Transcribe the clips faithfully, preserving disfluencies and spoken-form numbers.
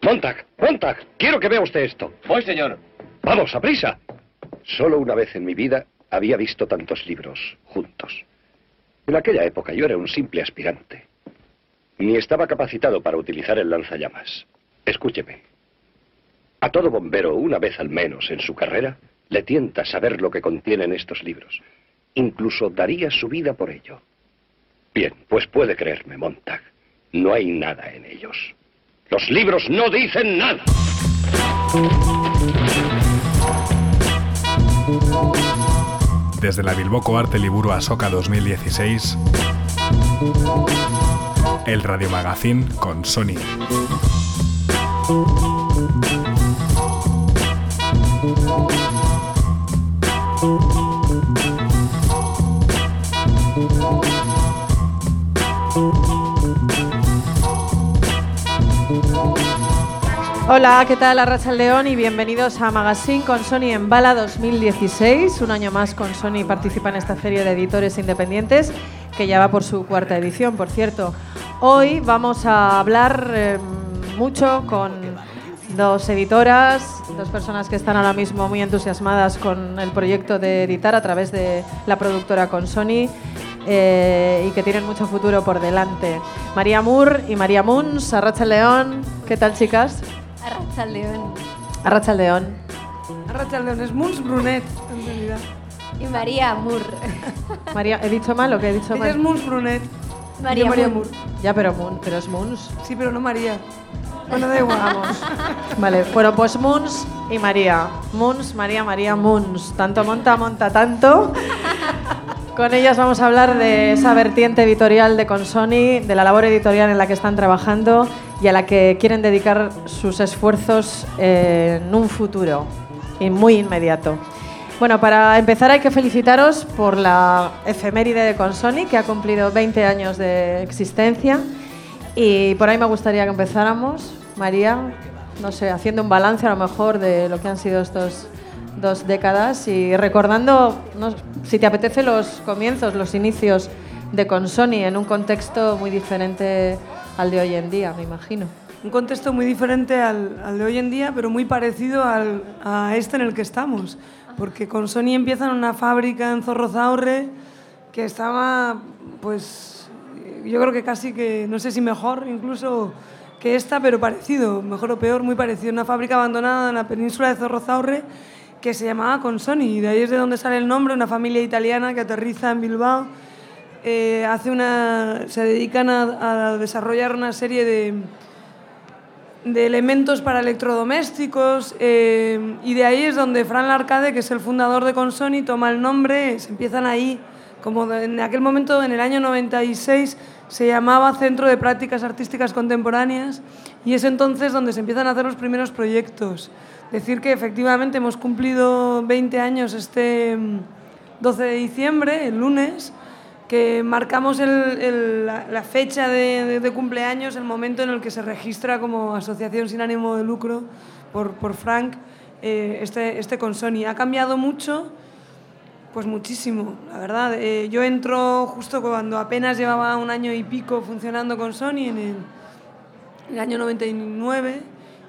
Montag, Montag, quiero que vea usted esto. Voy, señor. Vamos, a prisa. Solo una vez en mi vida había visto tantos libros juntos. En aquella época yo era un simple aspirante. Ni estaba capacitado para utilizar el lanzallamas. Escúcheme. A todo bombero, una vez al menos en su carrera, le tienta saber lo que contienen estos libros. Incluso daría su vida por ello. Bien, pues puede creerme, Montag. No hay nada en ellos. Los libros no dicen nada. Desde la Bilboko Arte Liburu Asoka dos mil dieciséis, el Radio Magazine con Sony. Hola, ¿qué tal? Arratsaldeon y bienvenidos a Magazine con Sony en Bala dos mil dieciséis. Un año más con Sony participa en esta feria de editores independientes que ya va por su cuarta edición, por cierto. Hoy vamos a hablar eh, mucho con dos editoras, dos personas que están ahora mismo muy entusiasmadas con el proyecto de editar a través de la productora con Sony eh, y que tienen mucho futuro por delante. María Moore y María Munz. Arratsaldeon. ¿Qué tal, chicas? Arratsaldeon. Arratsaldeon. Arratsaldeon es Munz Brunet, en realidad. Y María Moore. María, ¿he dicho mal o qué he dicho mal? Ella es Munz Brunet. María, María Moore. Moore. Ya, pero, Mun, pero es Munz. Sí, pero no María. Bueno, da igual. Vamos. Vale, bueno, pues Munz y María. Munz, María, María, Munz. Tanto monta, monta tanto. Con ellas vamos a hablar de esa vertiente editorial de Consony, de la labor editorial en la que están trabajando y a la que quieren dedicar sus esfuerzos en un futuro y muy inmediato. Bueno, para empezar hay que felicitaros por la efeméride de Consony, que ha cumplido veinte años de existencia. Y por ahí me gustaría que empezáramos, María, no sé, haciendo un balance a lo mejor de lo que han sido estos dos décadas y recordando, no, si te apetece, los comienzos, los inicios de Consony en un contexto muy diferente al de hoy en día, me imagino. Un contexto muy diferente al, al de hoy en día, pero muy parecido al, a este en el que estamos. Porque Consony empieza en una fábrica en Zorrozaurre que estaba, pues, yo creo que casi que, no sé si mejor incluso que esta, pero parecido, mejor o peor, muy parecido. Una fábrica abandonada en la península de Zorrozaurre que se llamaba Consony, y de ahí es de donde sale el nombre, una familia italiana que aterriza en Bilbao, eh, hace una, se dedican a, a desarrollar una serie de, de elementos para electrodomésticos, eh, y de ahí es donde Fran Larcade, que es el fundador de Consony, toma el nombre. Se empiezan ahí, como en aquel momento, en el año noventa y seis, se llamaba Centro de Prácticas Artísticas Contemporáneas, y es entonces donde se empiezan a hacer los primeros proyectos. Decir que efectivamente hemos cumplido veinte años este doce de diciembre, el lunes, que marcamos el, el, la, la fecha de, de, de cumpleaños, el momento en el que se registra como asociación sin ánimo de lucro por, por Frank, eh, este, este Consony. Ha cambiado mucho, pues muchísimo, la verdad. Eh, yo entro justo cuando apenas llevaba un año y pico funcionando Consony, en el, en el año noventa y nueve,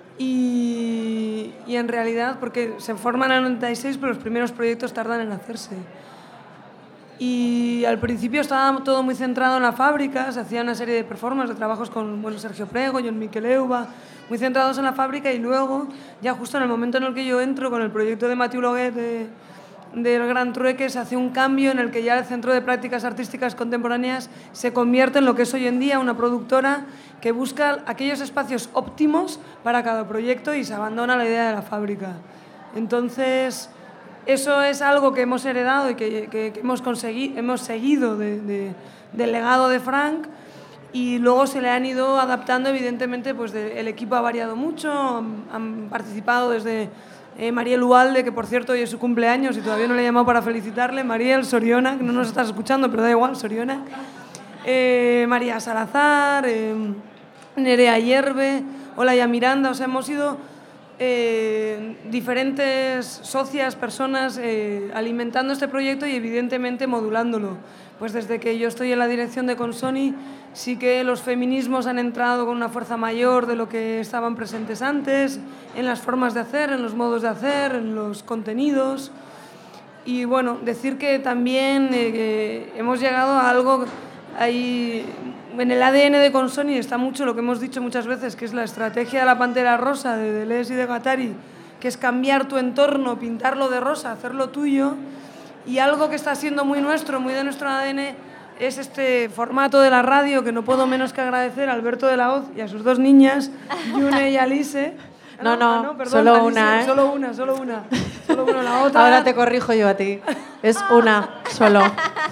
y, y en realidad, porque se forman en el noventa y seis, pero los primeros proyectos tardan en hacerse. Y al principio estaba todo muy centrado en la fábrica, se hacía una serie de performances, de trabajos con, bueno, Sergio Prego, Jon Miquel Euba, muy centrados en la fábrica, y luego, ya justo en el momento en el que yo entro con el proyecto de Mathieu Loguet de, del Gran Trueque, se hace un cambio en el que ya el Centro de Prácticas Artísticas Contemporáneas se convierte en lo que es hoy en día una productora que busca aquellos espacios óptimos para cada proyecto y se abandona la idea de la fábrica. Entonces, eso es algo que hemos heredado y que, que, que hemos, conseguido, hemos seguido de, de, del legado de Frank, y luego se le han ido adaptando, evidentemente, pues de, el equipo ha variado mucho, han, han participado desde eh, Mariel Ualde, que por cierto hoy es su cumpleaños y todavía no le he llamado para felicitarle, Mariel, Soriona, que no nos estás escuchando, pero da igual, Soriona, eh, María Salazar, eh, Nerea Hierve, Olaya Miranda, o sea, hemos ido eh, diferentes socias, personas eh, alimentando este proyecto y evidentemente modulándolo. Pues desde que yo estoy en la dirección de Consoni, sí que los feminismos han entrado con una fuerza mayor de lo que estaban presentes antes, en las formas de hacer, en los modos de hacer, en los contenidos. Y bueno, decir que también eh, que hemos llegado a algo, ahí, en el A D N de Consoni está mucho lo que hemos dicho muchas veces, que es la estrategia de la Pantera Rosa, de Deleuze y de Guattari, que es cambiar tu entorno, pintarlo de rosa, hacerlo tuyo. Y algo que está siendo muy nuestro, muy de nuestro A D N, es este formato de la radio, que no puedo menos que agradecer a Alberto de la Hoz y a sus dos niñas, Yune y Alice. No, no, ah, no perdón, solo Alice, una, ¿eh? Solo una, solo una. Solo una, la otra... Ahora te corrijo yo a ti. Es una, solo.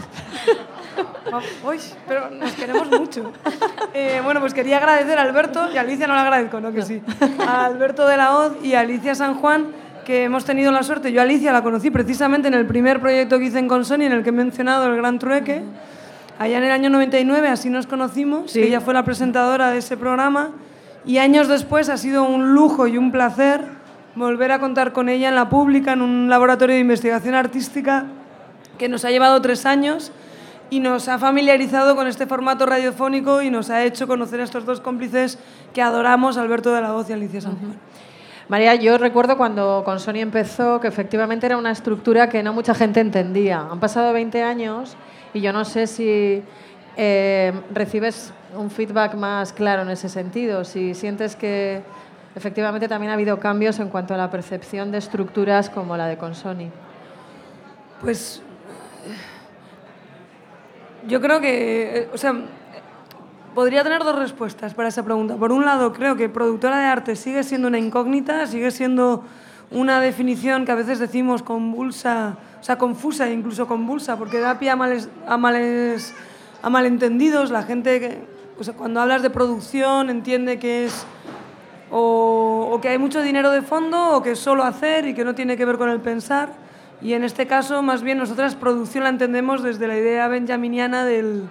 Uy, pero nos queremos mucho. Eh, bueno, pues quería agradecer a Alberto, y a Alicia no le agradezco, ¿no? Que sí. A Alberto de la Hoz y a Alicia San Juan, que hemos tenido la suerte. Yo a Alicia la conocí precisamente en el primer proyecto que hice en Consoni, en el que he mencionado, el Gran Trueque. Allá en el año noventa y nueve, así nos conocimos. Sí. Ella fue la presentadora de ese programa. Y años después ha sido un lujo y un placer volver a contar con ella en la pública, en un laboratorio de investigación artística que nos ha llevado tres años y nos ha familiarizado con este formato radiofónico y nos ha hecho conocer a estos dos cómplices que adoramos, Alberto de la Hoz y Alicia San Juan. Uh-huh. María, yo recuerdo cuando Consoni empezó que efectivamente era una estructura que no mucha gente entendía. Han pasado veinte años y yo no sé si eh, recibes un feedback más claro en ese sentido, si sientes que efectivamente también ha habido cambios en cuanto a la percepción de estructuras como la de Consoni. Pues yo creo que, o sea, podría tener dos respuestas para esa pregunta. Por un lado, creo que productora de arte sigue siendo una incógnita, sigue siendo una definición que a veces decimos convulsa, o sea, confusa e incluso convulsa, porque da pie a, males, a, males, a malentendidos. La gente, que, o sea, cuando hablas de producción, entiende que es o, o que hay mucho dinero de fondo o que es solo hacer y que no tiene que ver con el pensar. Y en este caso, más bien, nosotras producción la entendemos desde la idea benjaminiana del...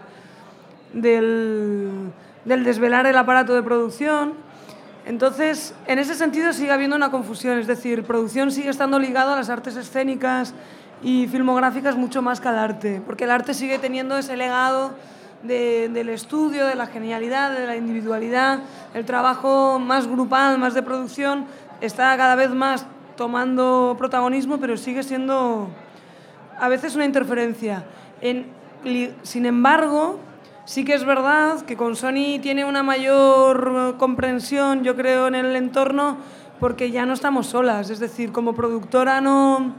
Del, del desvelar el aparato de producción. Entonces, en ese sentido sigue habiendo una confusión, es decir, producción sigue estando ligado a las artes escénicas y filmográficas mucho más que al arte, porque el arte sigue teniendo ese legado de, del estudio, de la genialidad, de la individualidad. El trabajo más grupal, más de producción, está cada vez más tomando protagonismo, pero sigue siendo a veces una interferencia. En, sin embargo, sí que es verdad que Consoni tiene una mayor comprensión, yo creo, en el entorno, porque ya no estamos solas. Es decir, como productora no,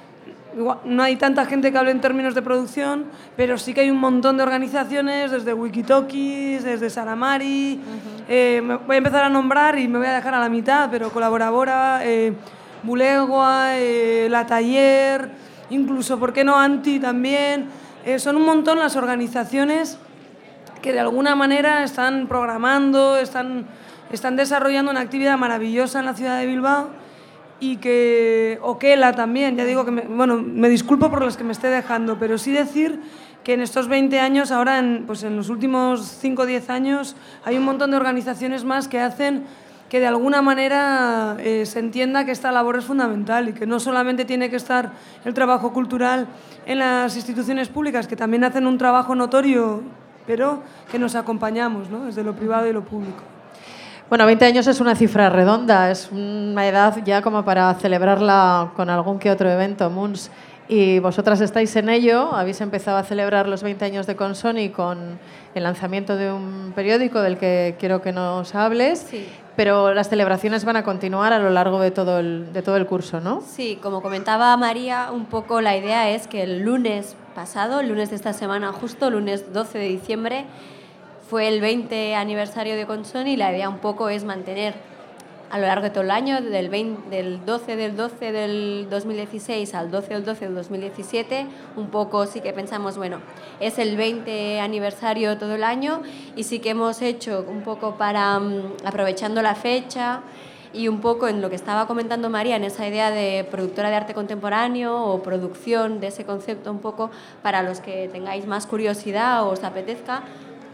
no hay tanta gente que hable en términos de producción, pero sí que hay un montón de organizaciones, desde Wikitalkies, desde Saramari. Uh-huh. eh, me voy a empezar a nombrar y me voy a dejar a la mitad, pero Colaborabora, eh, Bulegua, eh, La Taller, incluso, ¿por qué no Anti también? Eh, son un montón las organizaciones que de alguna manera están programando, están, están desarrollando una actividad maravillosa en la ciudad de Bilbao y que Oquela también, ya digo que me, bueno, me disculpo por los que me esté dejando, pero sí decir que en estos veinte años, ahora en, pues en los últimos cinco o diez años, hay un montón de organizaciones más que hacen que de alguna manera eh, se entienda que esta labor es fundamental y que no solamente tiene que estar el trabajo cultural en las instituciones públicas, que también hacen un trabajo notorio, pero que nos acompañamos, ¿no?, desde lo privado y lo público. Bueno, veinte años es una cifra redonda, es una edad ya como para celebrarla con algún que otro evento, Muns. Y vosotras estáis en ello, habéis empezado a celebrar los veinte años de Consoni con el lanzamiento de un periódico del que quiero que nos hables, sí. Pero las celebraciones van a continuar a lo largo de todo el, de todo el curso, ¿no? Sí, como comentaba María, un poco la idea es que el lunes pasado, el lunes de esta semana justo, lunes doce de diciembre, fue el veinte aniversario de Consoni y la idea un poco es mantener a lo largo de todo el año, del, veinte, del doce del doce del dos mil dieciséis al doce del doce del dos mil diecisiete, un poco sí que pensamos, bueno, es el veinte aniversario todo el año y sí que hemos hecho un poco para, um, aprovechando la fecha y un poco en lo que estaba comentando María, en esa idea de productora de arte contemporáneo o producción de ese concepto un poco para los que tengáis más curiosidad o os apetezca,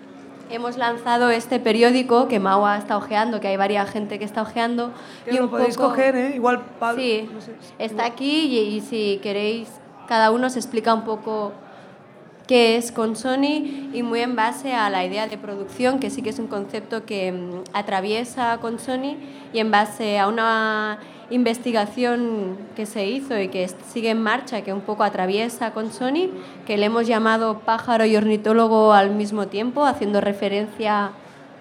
hemos lanzado este periódico que Maua está ojeando, que hay varias gente que está ojeando. Que y lo podéis poco, coger, ¿eh? Igual Pablo. Sí, no sé, está igual. Aquí y, y si queréis, cada uno se explica un poco qué es Consoni y muy en base a la idea de producción, que sí que es un concepto que um, atraviesa Consoni, y en base a una investigación que se hizo y que sigue en marcha, que un poco atraviesa Consoni, que le hemos llamado pájaro y ornitólogo al mismo tiempo, haciendo referencia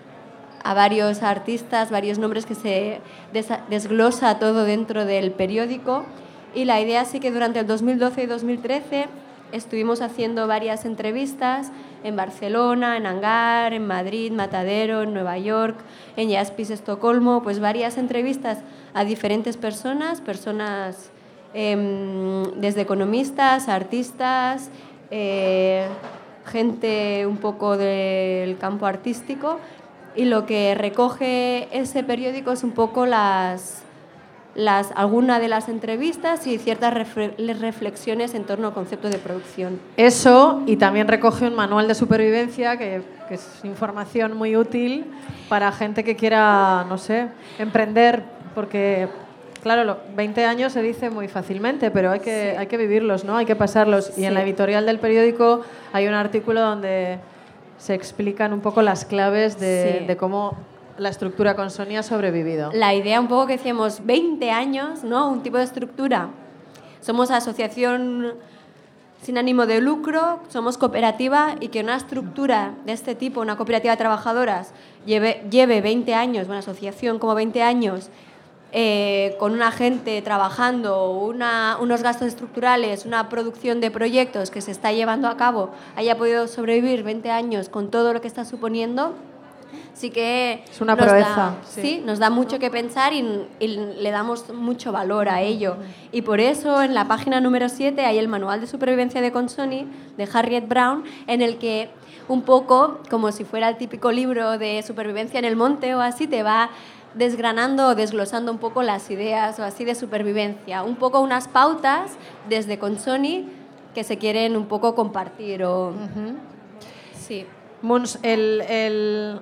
a varios artistas, varios nombres que se desglosa todo dentro del periódico. Y la idea sí que durante el dos mil doce y dos mil trece estuvimos haciendo varias entrevistas en Barcelona, en Hangar, en Madrid, Matadero, en Nueva York, en Jaspis, Estocolmo, pues varias entrevistas a diferentes personas, personas eh, desde economistas, artistas, eh, gente un poco del campo artístico, y lo que recoge ese periódico es un poco las... Las, alguna de las entrevistas y ciertas reflexiones en torno al concepto de producción. Eso, y también recoge un manual de supervivencia que, que es información muy útil para gente que quiera, no sé, emprender, porque, claro, lo, veinte años se dice muy fácilmente, pero hay que, sí. hay que vivirlos, ¿no? Hay que pasarlos. Sí. Y en la editorial del periódico hay un artículo donde se explican un poco las claves de, sí. de cómo la estructura Consoni ha sobrevivido. La idea un poco que decíamos, veinte años, ¿no? Un tipo de estructura. Somos asociación sin ánimo de lucro, somos cooperativa, y que una estructura de este tipo, una cooperativa de trabajadoras, lleve, lleve veinte años, una asociación como veinte años, eh, con una gente trabajando, una, unos gastos estructurales, una producción de proyectos que se está llevando a cabo, haya podido sobrevivir veinte años con todo lo que está suponiendo. Sí que es una nos proeza. Da, sí. sí, nos da mucho que pensar y, y le damos mucho valor a ello. Y por eso en la página número siete hay el manual de supervivencia de Consoni de Harriet Brown, en el que un poco, como si fuera el típico libro de supervivencia en el monte o así, te va desgranando o desglosando un poco las ideas o así de supervivencia. Un poco unas pautas desde Consoni que se quieren un poco compartir. O... Uh-huh. Sí. Mons, el... el...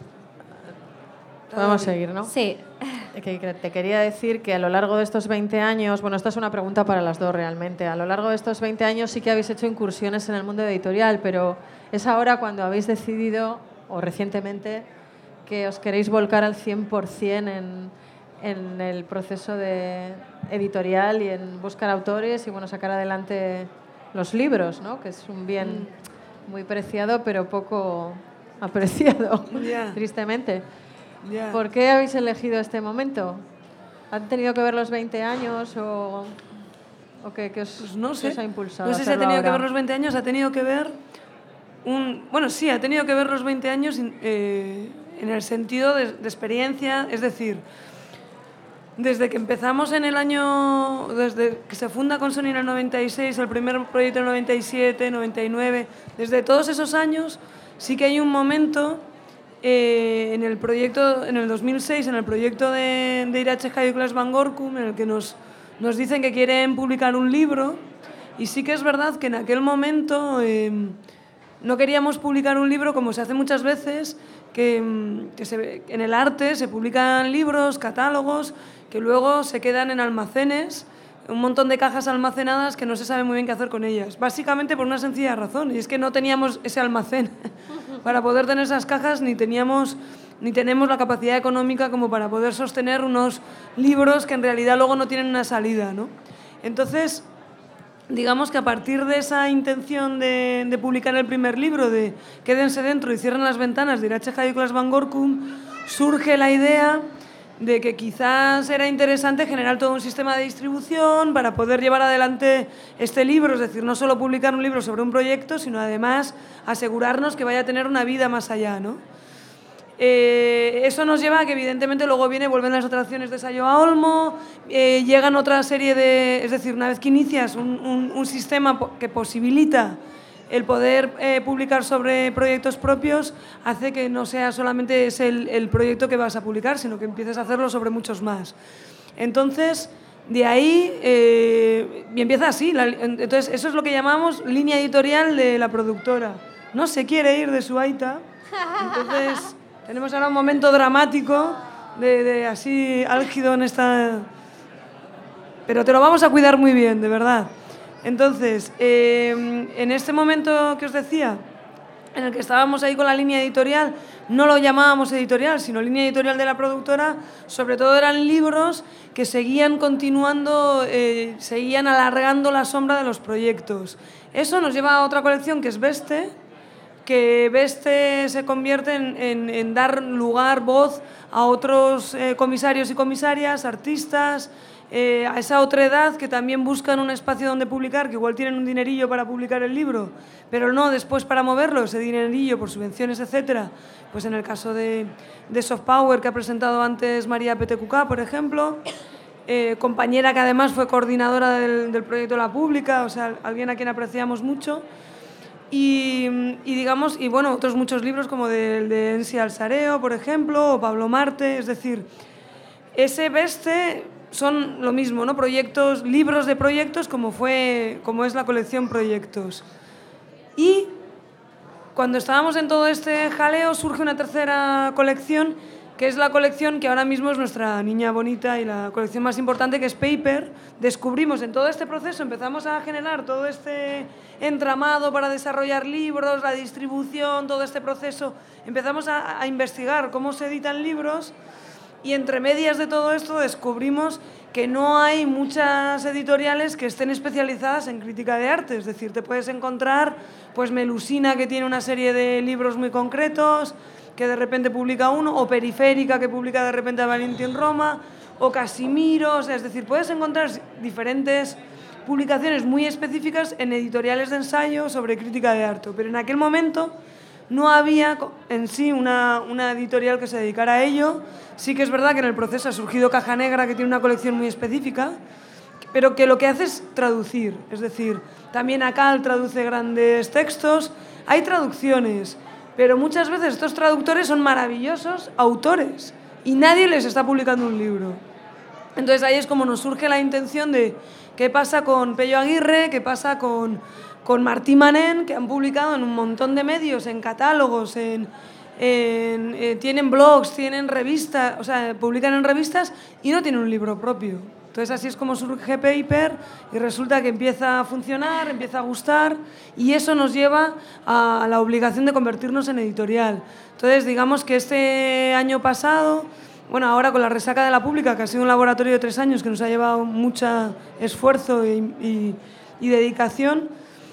Podemos seguir, ¿no? Sí. Te quería decir que a lo largo de estos veinte años, bueno, esta es una pregunta para las dos realmente, a lo largo de estos veinte años sí que habéis hecho incursiones en el mundo editorial, pero es ahora cuando habéis decidido, o recientemente, que os queréis volcar al cien por ciento en, en el proceso de editorial y en buscar autores y, bueno, sacar adelante los libros, ¿no? Que es un bien muy preciado, pero poco apreciado, yeah. tristemente. Yeah. ¿Por qué habéis elegido este momento? ¿Han tenido que ver los veinte años o, o qué, qué, os, pues no sé. qué os ha impulsado? No sé si ha tenido ahora? que ver los veinte años, ha tenido que ver un... Bueno, sí, ha tenido que ver los veinte años eh, en el sentido de, de experiencia, es decir, desde que empezamos en el año... Desde que se funda Consoni en el noventa y seis, el primer proyecto en el noventa y siete, noventa y nueve, desde todos esos años sí que hay un momento... Eh, en el proyecto, en el dos mil seis, en el proyecto de, de Iratxe Jaiokelas Van Gorkum, en el que nos, nos dicen que quieren publicar un libro, y sí que es verdad que en aquel momento eh, no queríamos publicar un libro como se hace muchas veces, que, que se, en el arte se publican libros, catálogos, que luego se quedan en almacenes, un montón de cajas almacenadas que no se sabe muy bien qué hacer con ellas. Básicamente por una sencilla razón, y es que no teníamos ese almacén para poder tener esas cajas, ni teníamos ni tenemos la capacidad económica como para poder sostener unos libros que en realidad luego no tienen una salida, ¿no? Entonces, digamos que a partir de esa intención de, de publicar el primer libro, de quédense dentro y cierren las ventanas de Iratxe Jaiokelas Van Gorkum, surge la idea de que quizás era interesante generar todo un sistema de distribución para poder llevar adelante este libro, es decir, no solo publicar un libro sobre un proyecto, sino además asegurarnos que vaya a tener una vida más allá, ¿no? Eh, eso nos lleva a que evidentemente luego viene, vuelven las atracciones de Saio a Olmo, eh, llegan otra serie de... Es decir, una vez que inicias un, un, un sistema que posibilita el poder eh, publicar sobre proyectos propios, hace que no sea solamente es el, el proyecto que vas a publicar, sino que empieces a hacerlo sobre muchos más. Entonces, de ahí, eh, y empieza así. La, entonces, eso es lo que llamamos línea editorial de la productora. No se quiere ir de su aita Entonces, tenemos ahora un momento dramático de, de así álgido en esta... Pero te lo vamos a cuidar muy bien, de verdad. Entonces, eh, en este momento que os decía, en el que estábamos ahí con la línea editorial, no lo llamábamos editorial, sino línea editorial de la productora, sobre todo eran libros que seguían continuando, eh, seguían alargando la sombra de los proyectos. Eso nos lleva a otra colección que es Beste, que Beste se convierte en, en, en dar lugar, voz a otros eh, comisarios y comisarias, artistas, eh, a esa otra edad que también buscan un espacio donde publicar, que igual tienen un dinerillo para publicar el libro, pero no después para moverlo, ese dinerillo por subvenciones, etcétera. Pues en el caso de, de Soft Power, que ha presentado antes María Petecucá, por ejemplo, eh, compañera que además fue coordinadora del, del proyecto La Pública, o sea, alguien a quien apreciamos mucho. Y, y digamos, y bueno, otros muchos libros como de, de Ensi Alsareo, por ejemplo, o Pablo Marte, es decir, ese Beste son lo mismo, ¿no? Proyectos, libros de proyectos como fue, como es la colección Proyectos. Y cuando estábamos en todo este jaleo surge una tercera colección, que es la colección que ahora mismo es nuestra niña bonita y la colección más importante, que es Paper. Descubrimos en todo este proceso, empezamos a generar todo este entramado para desarrollar libros, la distribución, todo este proceso. Empezamos a, a investigar cómo se editan libros y entre medias de todo esto descubrimos que no hay muchas editoriales que estén especializadas en crítica de arte. Es decir, te puedes encontrar pues Melusina, que tiene una serie de libros muy concretos, que de repente publica uno, o Periférica, que publica de repente a Valentín Roma, o Casimiro, o sea, es decir, puedes encontrar diferentes publicaciones muy específicas en editoriales de ensayo sobre crítica de arte, pero en aquel momento no había en sí una, una editorial que se dedicara a ello. Sí que es verdad que en el proceso ha surgido Caja Negra, que tiene una colección muy específica, pero que lo que hace es traducir, es decir, también Acal traduce grandes textos, hay traducciones, pero muchas veces estos traductores son maravillosos autores y nadie les está publicando un libro. Entonces ahí es como nos surge la intención de qué pasa con Pello Aguirre, qué pasa con, con Martí Manén, que han publicado en un montón de medios, en catálogos, en, en, eh, tienen blogs, tienen revistas, o sea, publican en revistas y no tienen un libro propio. Entonces así es como surge Paper y resulta que empieza a funcionar, empieza a gustar y eso nos lleva a la obligación de convertirnos en editorial. Entonces digamos que este año pasado, bueno, ahora con la resaca de La Pública, que ha sido un laboratorio de tres años que nos ha llevado mucho esfuerzo y, y, y dedicación,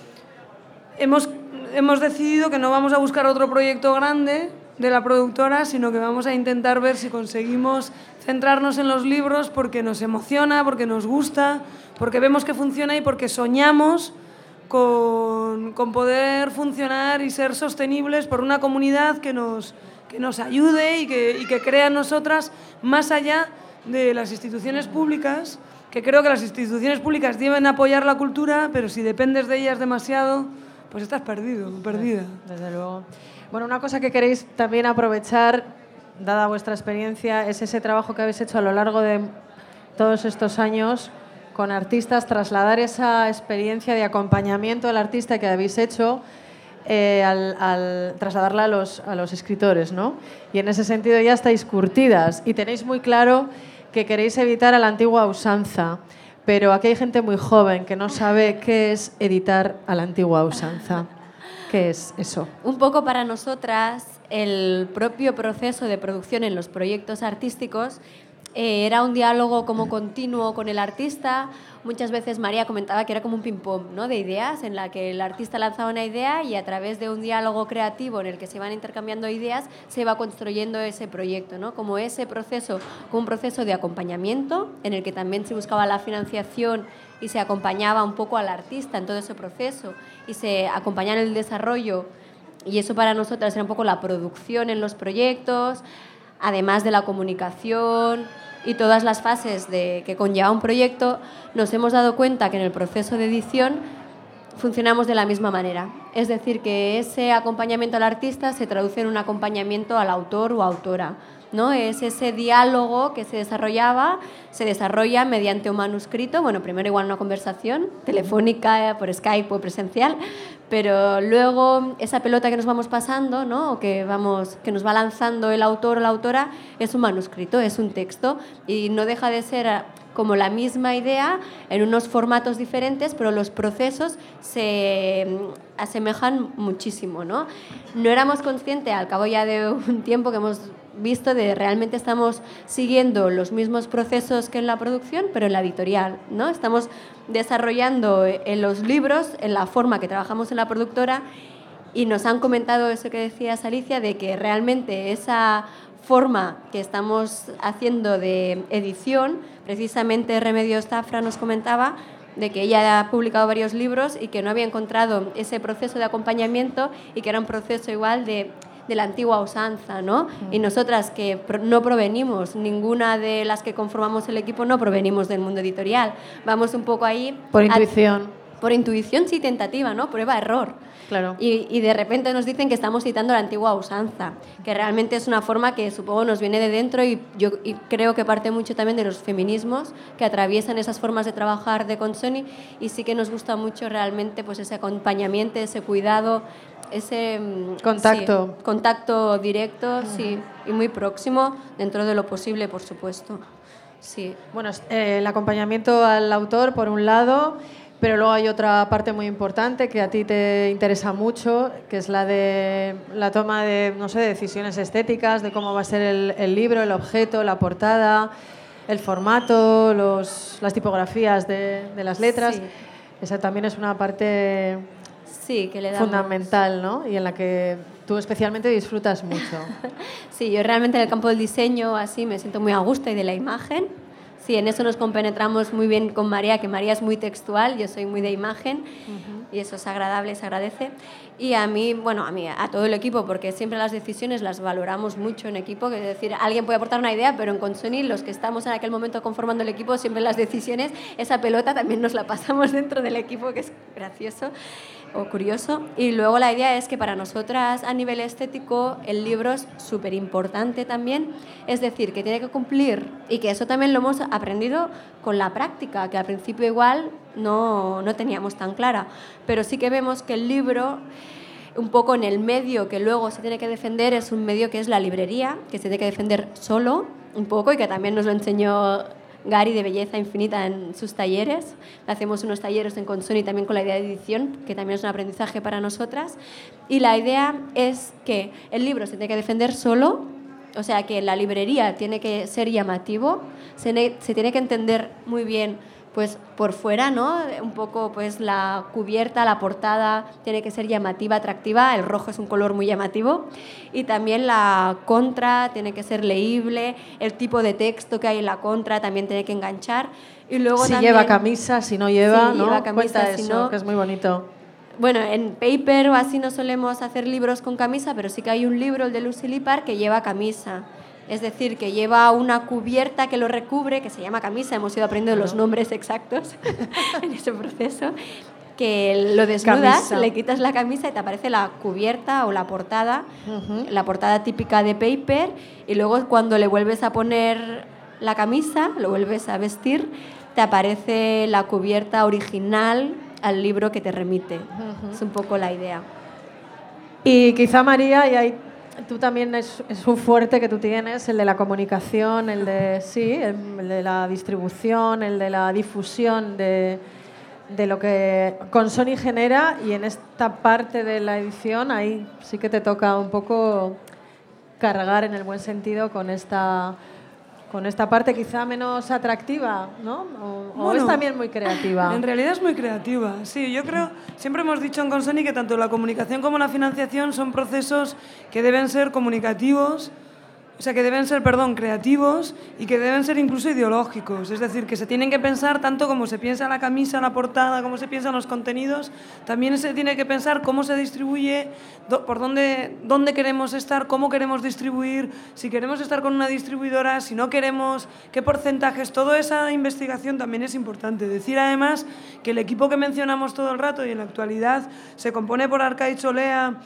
hemos, hemos decidido que no vamos a buscar otro proyecto grande de la productora, sino que vamos a intentar ver si conseguimos centrarnos en los libros porque nos emociona, porque nos gusta, porque vemos que funciona y porque soñamos con, con poder funcionar y ser sostenibles por una comunidad que nos, que nos ayude y que, y que crea en nosotras más allá de las instituciones públicas, que creo que las instituciones públicas deben apoyar la cultura, pero si dependes de ellas demasiado, pues estás perdido, perdida. Desde luego. Bueno, una cosa que queréis también aprovechar, dada vuestra experiencia, es ese trabajo que habéis hecho a lo largo de todos estos años con artistas, trasladar esa experiencia de acompañamiento del artista que habéis hecho, eh, al, al trasladarla a los, a los escritores, ¿no? Y en ese sentido ya estáis curtidas y tenéis muy claro que queréis evitar a la antigua usanza. Pero aquí hay gente muy joven que no sabe qué es editar a la antigua usanza. ¿Qué es eso? Un poco para nosotras, el propio proceso de producción en los proyectos artísticos eh, era un diálogo como continuo con el artista. Muchas veces María comentaba que era como un ping-pong, ¿no?, de ideas, en la que el artista lanzaba una idea y a través de un diálogo creativo en el que se iban intercambiando ideas se iba construyendo ese proyecto, ¿no? Como ese proceso, como un proceso de acompañamiento en el que también se buscaba la financiación y se acompañaba un poco al artista en todo ese proceso y se acompañaba en el desarrollo, y eso para nosotras era un poco la producción en los proyectos, además de la comunicación y todas las fases de, que conlleva un proyecto. Nos hemos dado cuenta que en el proceso de edición funcionamos de la misma manera. Es decir, que ese acompañamiento al artista se traduce en un acompañamiento al autor o autora, ¿no? Es ese diálogo que se desarrollaba, se desarrolla mediante un manuscrito, bueno, primero igual una conversación telefónica, por Skype o presencial, pero luego esa pelota que nos vamos pasando, ¿no? O que, vamos, que nos va lanzando el autor o la autora, es un manuscrito, es un texto, y no deja de ser como la misma idea en unos formatos diferentes, pero los procesos se asemejan muchísimo, ¿no? No éramos conscientes, al cabo ya de un tiempo que hemos visto, de realmente estamos siguiendo los mismos procesos que en la producción, pero en la editorial, ¿no? Estamos desarrollando en los libros, en la forma que trabajamos en la productora, y nos han comentado eso que decías, Alicia, de que realmente esa forma que estamos haciendo de edición, precisamente Remedios Zafra nos comentaba de que ella ha publicado varios libros y que no había encontrado ese proceso de acompañamiento y que era un proceso igual de, de la antigua usanza, ¿no? Y nosotras, que no provenimos, ninguna de las que conformamos el equipo no provenimos del mundo editorial, vamos un poco ahí... Por intuición. A, por intuición, sí, tentativa, ¿no? Prueba-error. Claro. Y, y de repente nos dicen que estamos citando la antigua usanza, que realmente es una forma que supongo nos viene de dentro, y yo y creo que parte mucho también de los feminismos que atraviesan esas formas de trabajar de Consoni, y sí que nos gusta mucho realmente pues ese acompañamiento, ese cuidado, ese contacto, sí, contacto directo, uh-huh. sí, y muy próximo dentro de lo posible, por supuesto. Sí. Bueno, eh, el acompañamiento al autor por un lado, pero luego hay otra parte muy importante que a ti te interesa mucho, que es la de la toma de, no sé, de decisiones estéticas, de cómo va a ser el, el libro, el objeto, la portada, el formato, los, las tipografías de, de las letras. Sí. Esa también es una parte sí, que le damos... fundamental, ¿no? Y en la que tú especialmente disfrutas mucho. Sí, yo realmente en el campo del diseño así me siento muy a gusto, y de la imagen. Sí, en eso nos compenetramos muy bien con María, que María es muy textual, yo soy muy de imagen, uh-huh. y eso es agradable, se agradece. Y a mí, bueno, a mí, a todo el equipo, porque siempre las decisiones las valoramos mucho en equipo, que es decir, alguien puede aportar una idea, pero en Consoni, los que estamos en aquel momento conformando el equipo, siempre las decisiones, esa pelota también nos la pasamos dentro del equipo, que es gracioso o curioso. Y luego la idea es que para nosotras, a nivel estético, el libro es súper importante también, es decir, que tiene que cumplir, y que eso también lo hemos aprendido con la práctica, que al principio igual no, no teníamos tan clara, pero sí que vemos que el libro, un poco en el medio que luego se tiene que defender, es un medio que es la librería, que se tiene que defender solo, un poco, y que también nos lo enseñó Gary de Belleza Infinita en sus talleres. Hacemos unos talleres en Consoni también con la idea de edición, que también es un aprendizaje para nosotras, y la idea es que el libro se tiene que defender solo, o sea que la librería tiene que ser llamativo, se, ne- se tiene que entender muy bien pues por fuera, ¿no? Un poco pues la cubierta, la portada tiene que ser llamativa, atractiva, el rojo es un color muy llamativo, y también la contra tiene que ser leíble, el tipo de texto que hay en la contra también tiene que enganchar, y luego si también, lleva camisa, si no lleva, si ¿no? lleva camisa, Cuenta si eso, no, que es muy bonito. Bueno, en paper o así no solemos hacer libros con camisa, pero sí que hay un libro, el de Lucy Lippard, que lleva camisa. Es decir, que lleva una cubierta que lo recubre, que se llama camisa, hemos ido aprendiendo los nombres exactos en ese proceso, que lo desnudas, camisa. Le quitas la camisa y te aparece la cubierta o la portada, uh-huh. la portada típica de paper, y luego cuando le vuelves a poner la camisa, lo vuelves a vestir, te aparece la cubierta original al libro que te remite. Uh-huh. Es un poco la idea. Y quizá, María, y hay... Tú también es, es un fuerte que tú tienes, el de la comunicación, el de sí, el, el de la distribución, el de la difusión de, de lo que Consoni genera, y en esta parte de la edición ahí sí que te toca un poco cargar en el buen sentido con esta con esta parte quizá menos atractiva, ¿no? O, bueno, o es también muy creativa. En realidad es muy creativa, sí. Yo creo, siempre hemos dicho en Consoni que tanto la comunicación como la financiación son procesos que deben ser comunicativos, o sea, que deben ser, perdón, creativos, y que deben ser incluso ideológicos. Es decir, que se tienen que pensar tanto como se piensa la camisa, la portada, como se piensan los contenidos, también se tiene que pensar cómo se distribuye, do, por dónde, dónde queremos estar, cómo queremos distribuir, si queremos estar con una distribuidora, si no queremos, qué porcentajes. Toda esa investigación también es importante. Decir además que el equipo que mencionamos todo el rato y en la actualidad se compone por Arcaiz Olea,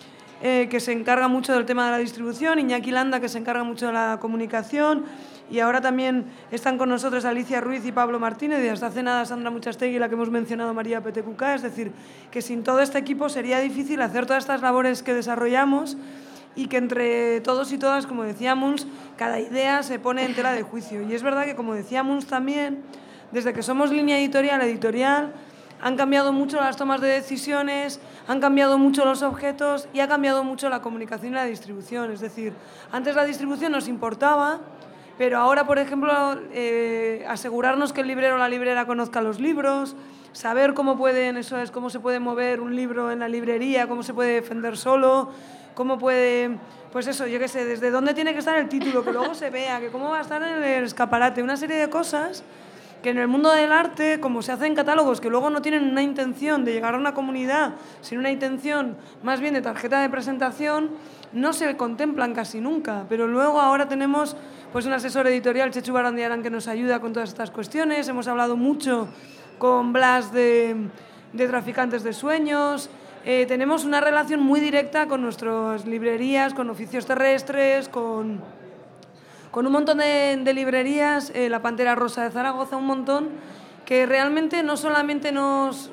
eh, que se encarga mucho del tema de la distribución, Iñaki Landa, que se encarga mucho de la comunicación, y ahora también están con nosotros Alicia Ruiz y Pablo Martínez, y hasta hace nada Sandra Muchastegui, la que hemos mencionado, María Petecucá. Es decir, que sin todo este equipo sería difícil hacer todas estas labores que desarrollamos, y que entre todos y todas, como decía Muns, cada idea se pone en tela de juicio. Y es verdad que, como decía Muns también, desde que somos línea editorial editorial, han cambiado mucho las tomas de decisiones, han cambiado mucho los objetos y ha cambiado mucho la comunicación y la distribución. Es decir, antes la distribución nos importaba, pero ahora, por ejemplo, eh, asegurarnos que el librero o la librera conozca los libros, saber cómo pueden, eso es, cómo se puede mover un libro en la librería, cómo se puede defender solo, cómo puede, pues eso, yo qué sé, desde dónde tiene que estar el título, que luego se vea, que cómo va a estar en el escaparate, una serie de cosas que en el mundo del arte, como se hacen catálogos que luego no tienen una intención de llegar a una comunidad, sino una intención más bien de tarjeta de presentación, no se contemplan casi nunca. Pero luego ahora tenemos pues un asesor editorial, Chechu Barandiarán, que nos ayuda con todas estas cuestiones. Hemos hablado mucho con Blas de, de Traficantes de Sueños. Eh, tenemos una relación muy directa con nuestras librerías, con Oficios Terrestres, con... con un montón de, de librerías, eh, la Pantera Rosa de Zaragoza, un montón, que realmente no solamente nos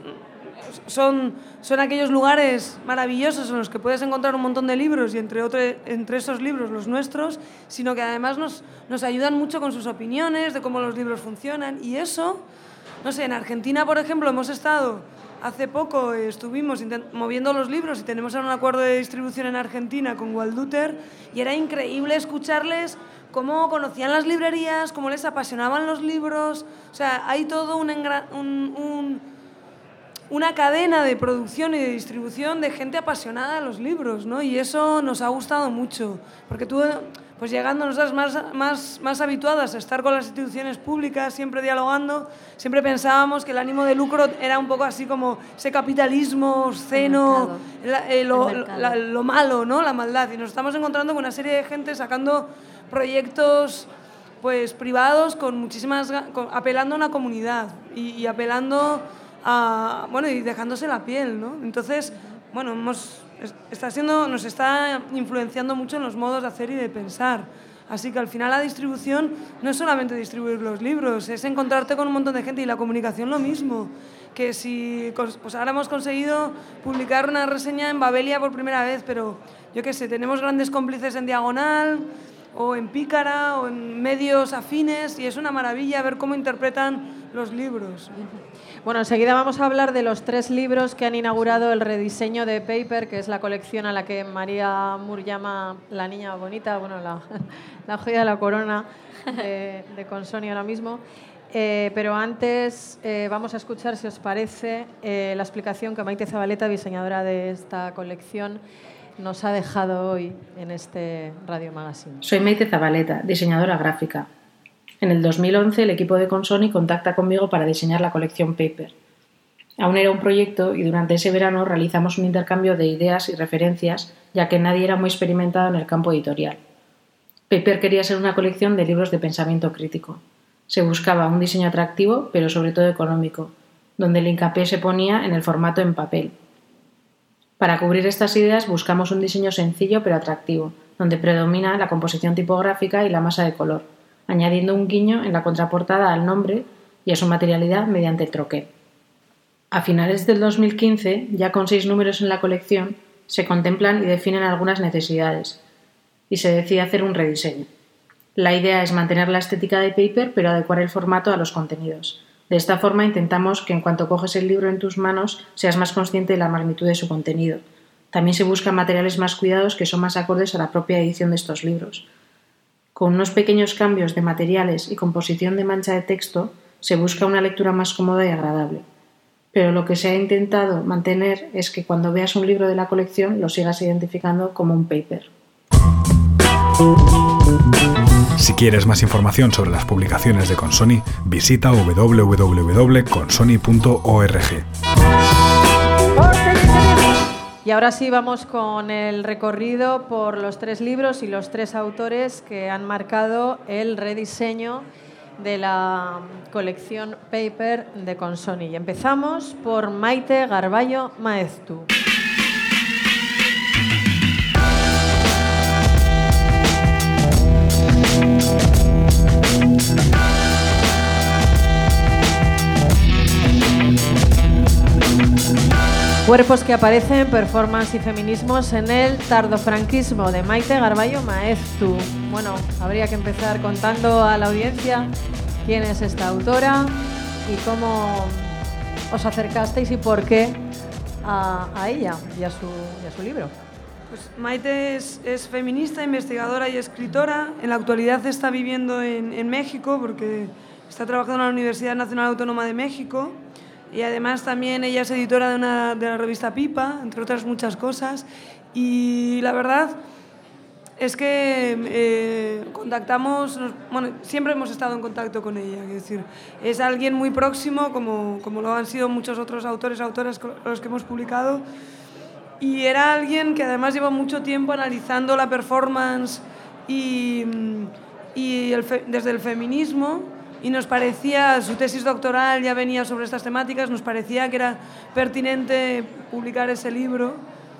son, son aquellos lugares maravillosos en los que puedes encontrar un montón de libros y entre, otro, entre esos libros los nuestros, sino que además nos, nos ayudan mucho con sus opiniones de cómo los libros funcionan. Y eso, no sé, en Argentina, por ejemplo, hemos estado... Hace poco estuvimos moviendo los libros y tenemos ahora un acuerdo de distribución en Argentina con Walduter, y era increíble escucharles cómo conocían las librerías, cómo les apasionaban los libros. O sea, hay todo un, engra- un, un, una cadena de producción y de distribución de gente apasionada de los libros, ¿no? Y eso nos ha gustado mucho, porque tú, pues llegando nosotras más, más, más habituadas a estar con las instituciones públicas, siempre dialogando, siempre pensábamos que el ánimo de lucro era un poco así como ese capitalismo obsceno, la, eh, lo, la, lo malo, ¿no? La maldad. Y nos estamos encontrando con una serie de gente sacando proyectos pues privados con muchísimas con, apelando a una comunidad y, y apelando a, bueno, y dejándose la piel, ¿no? Entonces, bueno, hemos está siendo nos está influenciando mucho en los modos de hacer y de pensar. Así que al final la distribución no es solamente distribuir los libros, es encontrarte con un montón de gente, y la comunicación lo mismo. Que si pues ahora hemos conseguido publicar una reseña en Babelia por primera vez, pero yo qué sé, tenemos grandes cómplices en Diagonal o en Pícara o en medios afines, y es una maravilla ver cómo interpretan los libros. Bueno, enseguida vamos a hablar de los tres libros que han inaugurado el rediseño de Paper, que es la colección a la que María Mur llama la niña bonita, bueno, la, la joya de la corona de, de Consoni ahora mismo. Eh, pero antes eh, vamos a escuchar, si os parece, eh, la explicación que Maite Zabaleta, diseñadora de esta colección, nos ha dejado hoy en este Radio Magazine. Soy Maite Zabaleta, diseñadora gráfica. En el dos mil once el equipo de Consoni contacta conmigo para diseñar la colección Paper. Aún era un proyecto y durante ese verano realizamos un intercambio de ideas y referencias, ya que nadie era muy experimentado en el campo editorial. Paper quería ser una colección de libros de pensamiento crítico. Se buscaba un diseño atractivo, pero sobre todo económico, donde el hincapié se ponía en el formato en papel. Para cubrir estas ideas buscamos un diseño sencillo pero atractivo, donde predomina la composición tipográfica y la masa de color, añadiendo un guiño en la contraportada al nombre y a su materialidad mediante el troquel. A finales del dos mil quince, ya con seis números en la colección, se contemplan y definen algunas necesidades, y se decide hacer un rediseño. La idea es mantener la estética de Paper, pero adecuar el formato a los contenidos. De esta forma intentamos que en cuanto coges el libro en tus manos seas más consciente de la magnitud de su contenido. También se buscan materiales más cuidados que son más acordes a la propia edición de estos libros. Con unos pequeños cambios de materiales y composición de mancha de texto se busca una lectura más cómoda y agradable. Pero lo que se ha intentado mantener es que cuando veas un libro de la colección lo sigas identificando como un Paper. Si quieres más información sobre las publicaciones de Consoni, visita doble u doble u doble u punto consoni punto org. Y ahora sí vamos con el recorrido por los tres libros y los tres autores que han marcado el rediseño de la colección Paper de Consoni. Y empezamos por Maite Garballo Maeztu. Cuerpos que aparecen, performance y feminismos en el tardofranquismo, de Maite Garballo Maeztu. Bueno, habría que empezar contando a la audiencia quién es esta autora y cómo os acercasteis y por qué a, a ella y a, su, y a su libro. Pues Maite es, es feminista, investigadora y escritora. En la actualidad está viviendo en, en México porque está trabajando en la Universidad Nacional Autónoma de México. Y además también ella es editora de, una, de la revista Pipa, entre otras muchas cosas. Y la verdad es que eh, contactamos, bueno, siempre hemos estado en contacto con ella. Es decir, es alguien muy próximo, como, como lo han sido muchos otros autores y autoras con los que hemos publicado. Y era alguien que además lleva mucho tiempo analizando la performance y, y el fe, desde el feminismo. Y nos parecía, su tesis doctoral ya venía sobre estas temáticas, nos parecía que era pertinente publicar ese libro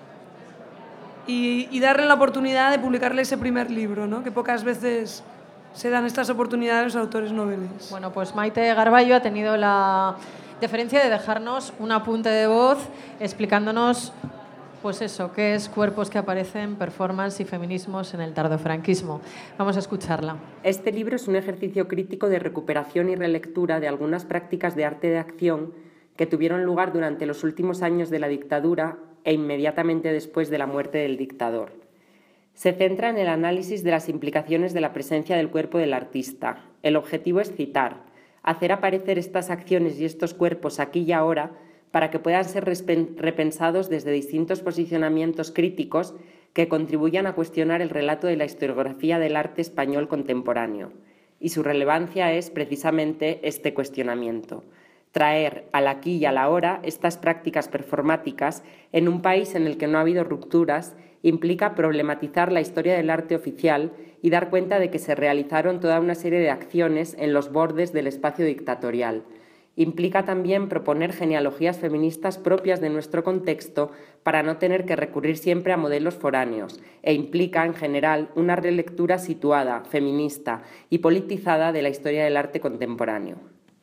y, y darle la oportunidad de publicarle ese primer libro, ¿no? Que pocas veces se dan estas oportunidades a los autores noveles. Bueno, pues Maite Garballo ha tenido la deferencia de dejarnos un apunte de voz explicándonos, pues eso, qué es Cuerpos que aparecen, performance y feminismos en el tardofranquismo. Vamos a escucharla. Este libro es un ejercicio crítico de recuperación y relectura de algunas prácticas de arte de acción que tuvieron lugar durante los últimos años de la dictadura e inmediatamente después de la muerte del dictador. Se centra en el análisis de las implicaciones de la presencia del cuerpo del artista. El objetivo es citar, hacer aparecer estas acciones y estos cuerpos aquí y ahora para que puedan ser repensados desde distintos posicionamientos críticos que contribuyan a cuestionar el relato de la historiografía del arte español contemporáneo. Y su relevancia es precisamente este cuestionamiento: traer al aquí y a la ahora estas prácticas performáticas en un país en el que no ha habido rupturas implica problematizar la historia del arte oficial y dar cuenta de que se realizaron toda una serie de acciones en los bordes del espacio dictatorial. Implica también proponer genealogías feministas propias de nuestro contexto para no tener que recurrir siempre a modelos foráneos, e implica, en general, una relectura situada, feminista y politizada de la historia del arte contemporáneo.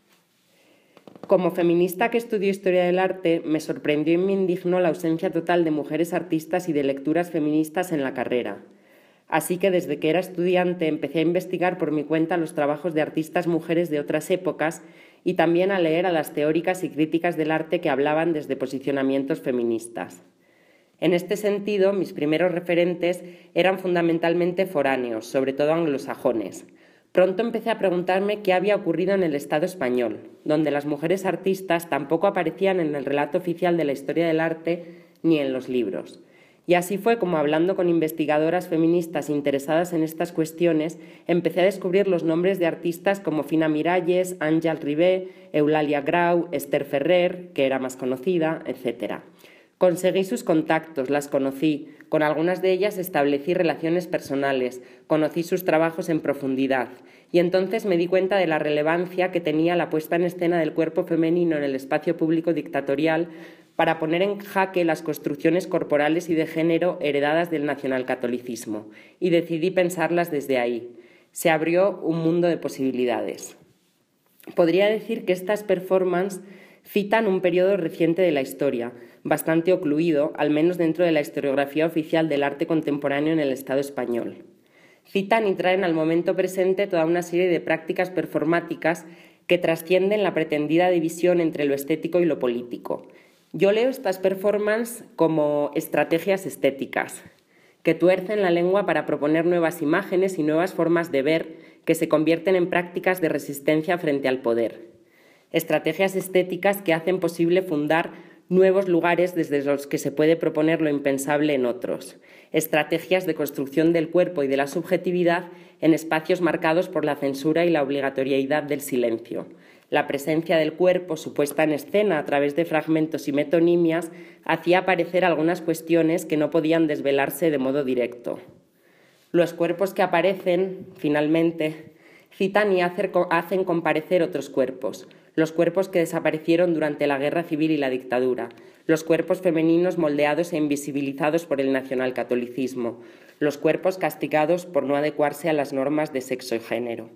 Como feminista que estudió historia del arte, me sorprendió y me indignó la ausencia total de mujeres artistas y de lecturas feministas en la carrera. Así que desde que era estudiante empecé a investigar por mi cuenta los trabajos de artistas mujeres de otras épocas y también a leer a las teóricas y críticas del arte que hablaban desde posicionamientos feministas. En este sentido, mis primeros referentes eran fundamentalmente foráneos, sobre todo anglosajones. Pronto empecé a preguntarme qué había ocurrido en el Estado español, donde las mujeres artistas tampoco aparecían en el relato oficial de la historia del arte ni en los libros. Y así fue como, hablando con investigadoras feministas interesadas en estas cuestiones, empecé a descubrir los nombres de artistas como Fina Miralles, Àngel Ribé, Eulalia Grau, Esther Ferrer, que era más conocida, etcétera. Conseguí sus contactos, las conocí, con algunas de ellas establecí relaciones personales, conocí sus trabajos en profundidad, y entonces me di cuenta de la relevancia que tenía la puesta en escena del cuerpo femenino en el espacio público dictatorial para poner en jaque las construcciones corporales y de género heredadas del nacionalcatolicismo, y decidí pensarlas desde ahí. Se abrió un mundo de posibilidades. Podría decir que estas performances citan un periodo reciente de la historia, bastante ocluido, al menos dentro de la historiografía oficial del arte contemporáneo en el Estado español. Citan y traen al momento presente toda una serie de prácticas performáticas que trascienden la pretendida división entre lo estético y lo político. Yo leo estas performances como estrategias estéticas, que tuercen la lengua para proponer nuevas imágenes y nuevas formas de ver que se convierten en prácticas de resistencia frente al poder. Estrategias estéticas que hacen posible fundar nuevos lugares desde los que se puede proponer lo impensable en otros. Estrategias de construcción del cuerpo y de la subjetividad en espacios marcados por la censura y la obligatoriedad del silencio. La presencia del cuerpo, su puesta en escena a través de fragmentos y metonimias, hacía aparecer algunas cuestiones que no podían desvelarse de modo directo. Los cuerpos que aparecen, finalmente, citan y hacen comparecer otros cuerpos, los cuerpos que desaparecieron durante la Guerra Civil y la dictadura, los cuerpos femeninos moldeados e invisibilizados por el nacionalcatolicismo, los cuerpos castigados por no adecuarse a las normas de sexo y género.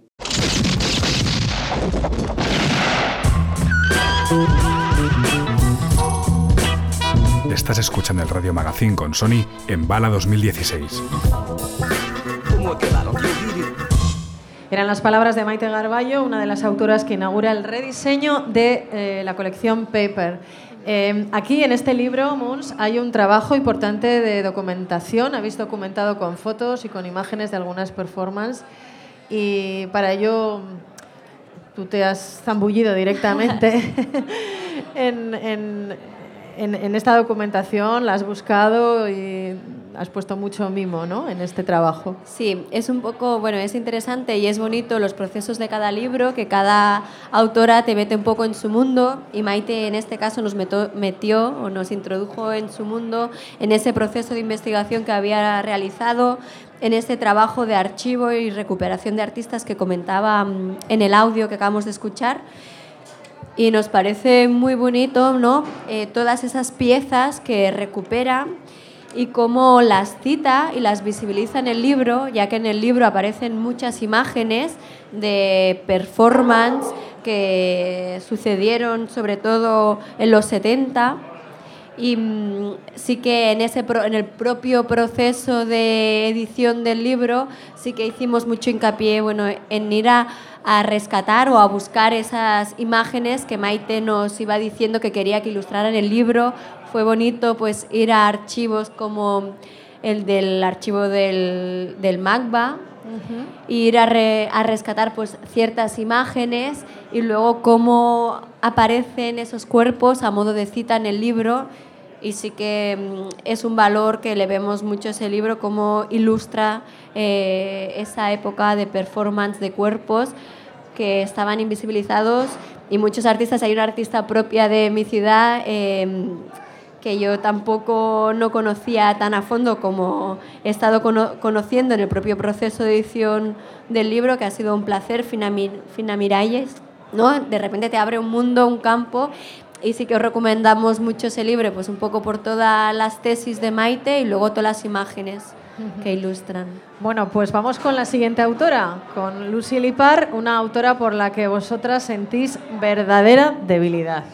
Estás escuchando el Radio Magazine con Sony en Bala dos mil dieciséis. Eran las palabras de Maite Garballo, una de las autoras que inaugura el rediseño de eh, la colección Paper. Eh, aquí en este libro, Moons, hay un trabajo importante de documentación. Habéis documentado con fotos y con imágenes de algunas performances y para ello tú te has zambullido directamente en, en, en, en esta documentación, la has buscado y has puesto mucho mimo, ¿no?, en este trabajo. Sí, es un poco, bueno, es interesante y es bonito los procesos de cada libro, que cada autora te mete un poco en su mundo, y Maite en este caso nos meto, metió o nos introdujo en su mundo, en ese proceso de investigación que había realizado, en ese trabajo de archivo y recuperación de artistas que comentaba en el audio que acabamos de escuchar. Y nos parece muy bonito, ¿no?, eh, todas esas piezas que recupera y cómo las cita y las visibiliza en el libro, ya que en el libro aparecen muchas imágenes de performance que sucedieron sobre todo en los setenta, y mmm, sí que en, ese pro, en el propio proceso de edición del libro sí que hicimos mucho hincapié, bueno, en ir a, a rescatar o a buscar esas imágenes que Maite nos iba diciendo que quería que ilustraran el libro. Fue bonito pues ir a archivos como el del archivo del, del MACBA, uh-huh. ir a, re, a rescatar pues ciertas imágenes y luego cómo aparecen esos cuerpos a modo de cita en el libro. Y sí que mm, es un valor que le vemos mucho a ese libro, cómo ilustra eh, esa época de performance de cuerpos que estaban invisibilizados, y muchos artistas. Hay una artista propia de mi ciudad eh, que yo tampoco no conocía tan a fondo, como he estado cono- conociendo en el propio proceso de edición del libro, que ha sido un placer. Fina, Mir- Fina Miralles, ¿no? De repente te abre un mundo, un campo, y sí que os recomendamos mucho ese libro, pues un poco por todas las tesis de Maite y luego todas las imágenes uh-huh. que ilustran. Bueno, pues vamos con la siguiente autora, con Lucy Lippard, una autora por la que vosotras sentís verdadera debilidad.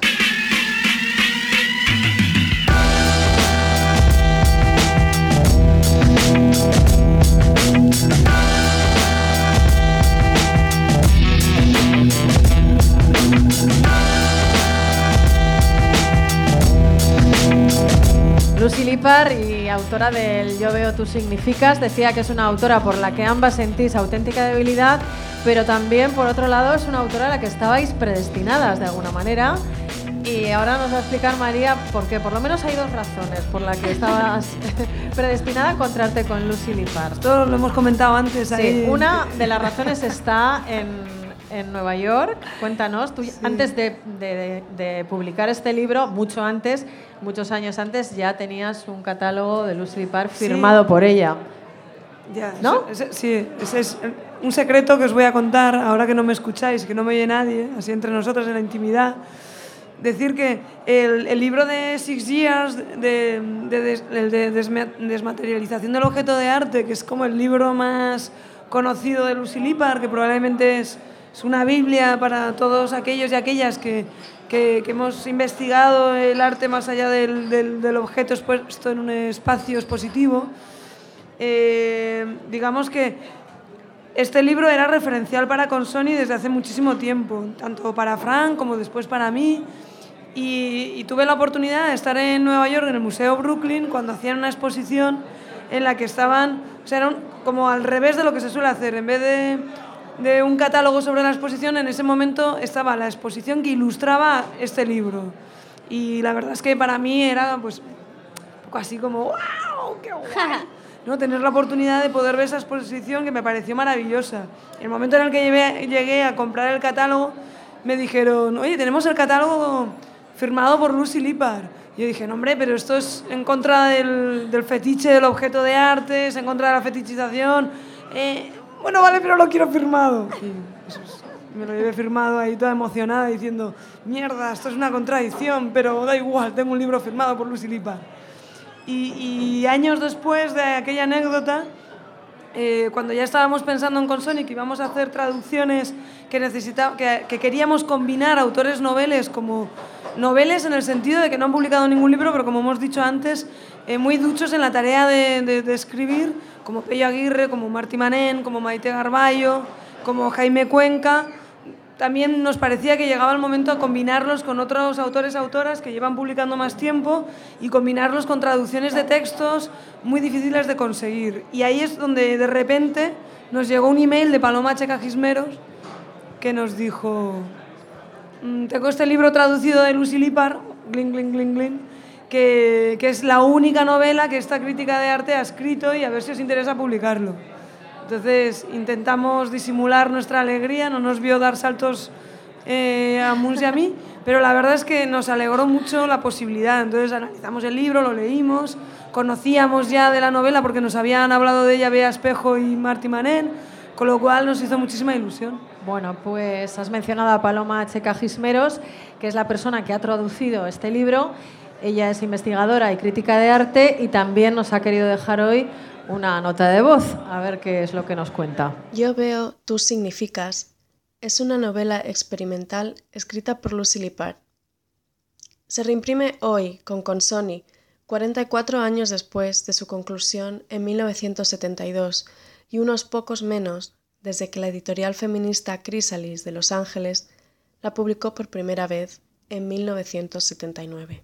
Lucy Lippard, y autora del Yo veo, tú significas, decía que es una autora por la que ambas sentís auténtica debilidad, pero también, por otro lado, es una autora a la que estabais predestinadas de alguna manera. Y ahora nos va a explicar María por qué. Por lo menos hay dos razones por las que estabas predestinada a encontrarte con Lucy Lippard. Esto lo hemos comentado antes. Ahí. Sí, una de las razones está en, en Nueva York. Cuéntanos, tú sí. antes de, de, de publicar este libro, mucho antes, muchos años antes, ya tenías un catálogo de Lucy Lippard firmado sí. por ella. Ya, ¿no? Ese, ese, sí, ese es un secreto que os voy a contar ahora que no me escucháis, que no me oye nadie, así entre nosotros en la intimidad. Decir que el, el libro de Six Years, de, de, de, de, de desma, desmaterialización del objeto de arte, que es como el libro más conocido de Lucy Lippard, que probablemente es, es una biblia para todos aquellos y aquellas que, que, que hemos investigado el arte más allá del, del, del objeto expuesto en un espacio expositivo. Eh, digamos que este libro era referencial para Consoni desde hace muchísimo tiempo, tanto para Fran como después para mí. Y, y tuve la oportunidad de estar en Nueva York, en el Museo Brooklyn, cuando hacían una exposición en la que estaban, o sea, era un, como al revés de lo que se suele hacer. En vez de, de un catálogo sobre la exposición, en ese momento estaba la exposición que ilustraba este libro. Y la verdad es que para mí era pues un poco así como ¡wow! ¡Qué guay! ¿No? Tener la oportunidad de poder ver esa exposición, que me pareció maravillosa. En el momento en el que llegué, llegué a comprar el catálogo, me dijeron, oye, tenemos el catálogo firmado por Lucy Lippard. Y yo dije, no, hombre, pero esto es en contra del, del fetiche del objeto de arte, es en contra de la fetichización. Eh, bueno, vale, pero lo quiero firmado. Y eso es, me lo llevé firmado ahí toda emocionada diciendo, mierda, esto es una contradicción, pero da igual, tengo un libro firmado por Lucy Lippard. Y, y años después de aquella anécdota, eh, cuando ya estábamos pensando en Consoni que íbamos a hacer traducciones que, necesita, que, que queríamos combinar autores noveles como noveles en el sentido de que no han publicado ningún libro, pero como hemos dicho antes, eh, muy duchos en la tarea de, de, de escribir, como Pello Aguirre, como Martí Manén, como Maite Garballo, como Jaime Cuenca. También nos parecía que llegaba el momento a combinarlos con otros autores y autoras que llevan publicando más tiempo y combinarlos con traducciones de textos muy difíciles de conseguir. Y ahí es donde de repente nos llegó un email de Paloma Checa Gismeros que nos dijo: tengo este libro traducido de Lucy Lippard, glin, glin, glin, glin, que, que es la única novela que esta crítica de arte ha escrito y a ver si os interesa publicarlo. Entonces intentamos disimular nuestra alegría, no nos vio dar saltos eh, a Muns y a mí, pero la verdad es que nos alegró mucho la posibilidad. Entonces analizamos el libro, lo leímos, conocíamos ya de la novela porque nos habían hablado de ella Bea Espejo y Martí Manén, con lo cual nos hizo muchísima ilusión. Bueno, pues has mencionado a Paloma Checa Gismeros, que es la persona que ha traducido este libro. Ella es investigadora y crítica de arte y también nos ha querido dejar hoy una nota de voz, a ver qué es lo que nos cuenta. Yo veo, tú significas. Es una novela experimental escrita por Lucy Lippard. Se reimprime hoy con Consoni, cuarenta y cuatro años después de su conclusión en mil novecientos setenta y dos y unos pocos menos desde que la editorial feminista Chrysalis de Los Ángeles la publicó por primera vez en mil novecientos setenta y nueve.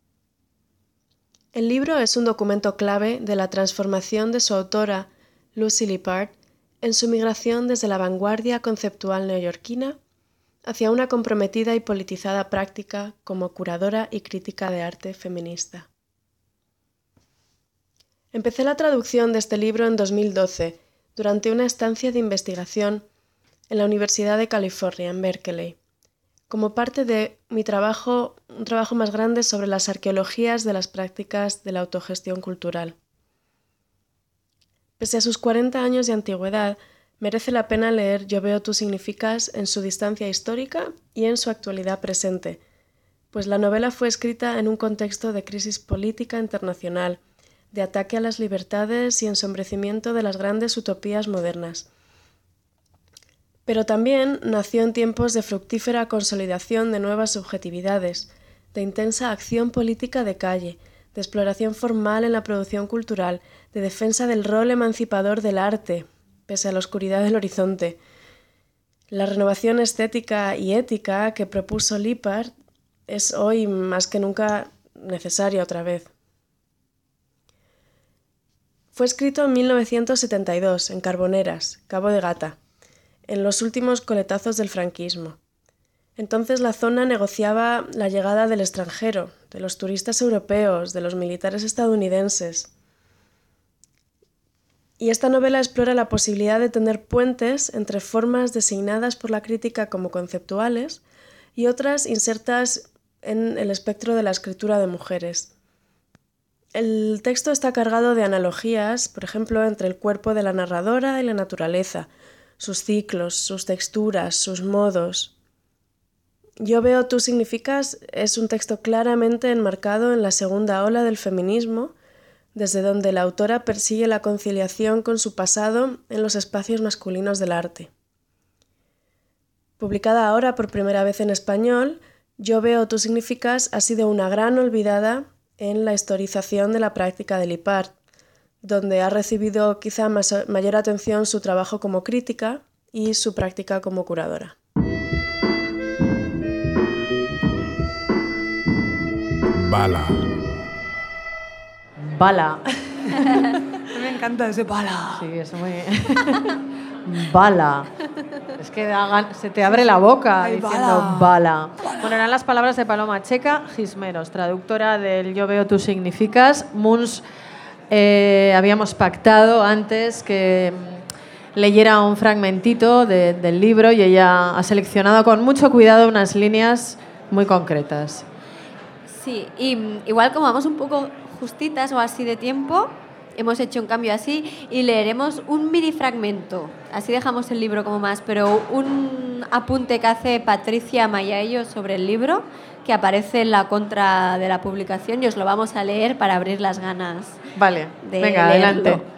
El libro es un documento clave de la transformación de su autora, Lucy Lippard, en su migración desde la vanguardia conceptual neoyorquina hacia una comprometida y politizada práctica como curadora y crítica de arte feminista. Empecé la traducción de este libro en dos mil doce, durante una estancia de investigación en la Universidad de California, en Berkeley, como parte de mi trabajo, un trabajo más grande sobre las arqueologías de las prácticas de la autogestión cultural. Pese a sus cuarenta años de antigüedad, merece la pena leer Yo veo, tú significas en su distancia histórica y en su actualidad presente, pues la novela fue escrita en un contexto de crisis política internacional, de ataque a las libertades y ensombrecimiento de las grandes utopías modernas. Pero también nació en tiempos de fructífera consolidación de nuevas subjetividades, de intensa acción política de calle, de exploración formal en la producción cultural, de defensa del rol emancipador del arte, pese a la oscuridad del horizonte. La renovación estética y ética que propuso Lippard es hoy más que nunca necesaria otra vez. Fue escrito en mil novecientos setenta y dos, en Carboneras, Cabo de Gata, en los últimos coletazos del franquismo. Entonces la zona negociaba la llegada del extranjero, de los turistas europeos, de los militares estadounidenses. Y esta novela explora la posibilidad de tener puentes entre formas designadas por la crítica como conceptuales y otras insertas en el espectro de la escritura de mujeres. El texto está cargado de analogías, por ejemplo, entre el cuerpo de la narradora y la naturaleza, sus ciclos, sus texturas, sus modos. Yo veo, tú significas es un texto claramente enmarcado en la segunda ola del feminismo, desde donde la autora persigue la conciliación con su pasado en los espacios masculinos del arte. Publicada ahora por primera vez en español, Yo veo, tú significas ha sido una gran olvidada en la historización de la práctica de Lippard, donde ha recibido quizá más, mayor atención su trabajo como crítica y su práctica como curadora. Bala. Bala. Me encanta ese bala. Sí, es muy... Bala. Es que da, se te abre la boca Ay, diciendo bala. bala. Bueno, eran las palabras de Paloma Checa Gismeros, traductora del Yo veo, tú significas. Muns, eh, habíamos pactado antes que leyera un fragmentito de, del libro y ella ha seleccionado con mucho cuidado unas líneas muy concretas. Sí, y igual como vamos un poco justitas o así de tiempo, hemos hecho un cambio así y leeremos un mini fragmento. Así dejamos el libro como más, pero un apunte que hace Patricia Mayaello sobre el libro, que aparece en la contra de la publicación y os lo vamos a leer para abrir las ganas. Vale, de venga, leerlo. adelante.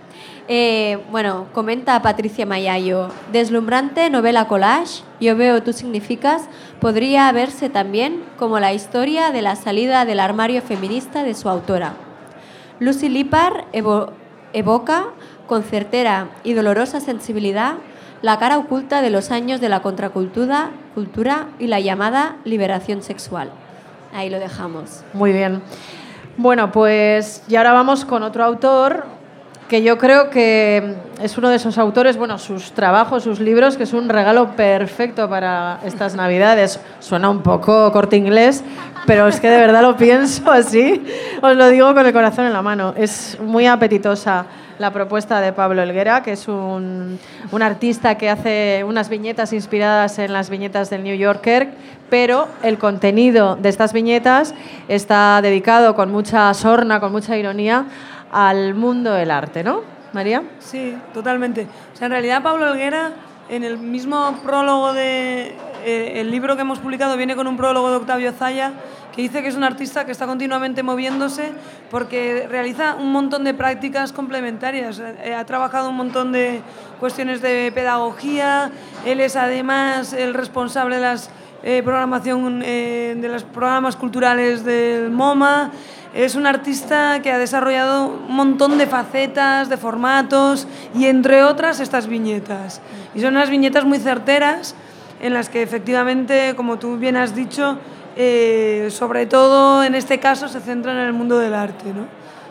Eh, bueno, comenta Patricia Mayayo, deslumbrante novela collage, Yo veo, tú significas, podría verse también como la historia de la salida del armario feminista de su autora. Lucy Lippard evo- evoca, con certera y dolorosa sensibilidad, la cara oculta de los años de la contracultura cultura y la llamada liberación sexual. Ahí lo dejamos. Muy bien. Bueno, pues y ahora vamos con otro autor que yo creo que es uno de esos autores, bueno, sus trabajos, sus libros, que es un regalo perfecto para estas Navidades. Suena un poco Corte Inglés, pero es que de verdad lo pienso así, os lo digo con el corazón en la mano. Es muy apetitosa la propuesta de Pablo Helguera, que es un, un artista que hace unas viñetas inspiradas en las viñetas del New Yorker, pero el contenido de estas viñetas está dedicado con mucha sorna, con mucha ironía, al mundo del arte, ¿no, María? Sí, totalmente. O sea, en realidad Pablo Helguera, en el mismo prólogo de eh, el libro que hemos publicado, viene con un prólogo de Octavio Zaya, que dice que es un artista que está continuamente moviéndose porque realiza un montón de prácticas complementarias. Eh, ha trabajado un montón de cuestiones de pedagogía, él es además el responsable de las eh, programación eh, de los programas culturales del MoMA. Es un artista que ha desarrollado un montón de facetas, de formatos y, entre otras, estas viñetas. Y son unas viñetas muy certeras en las que, efectivamente, como tú bien has dicho, eh, sobre todo en este caso se centra en el mundo del arte, ¿no?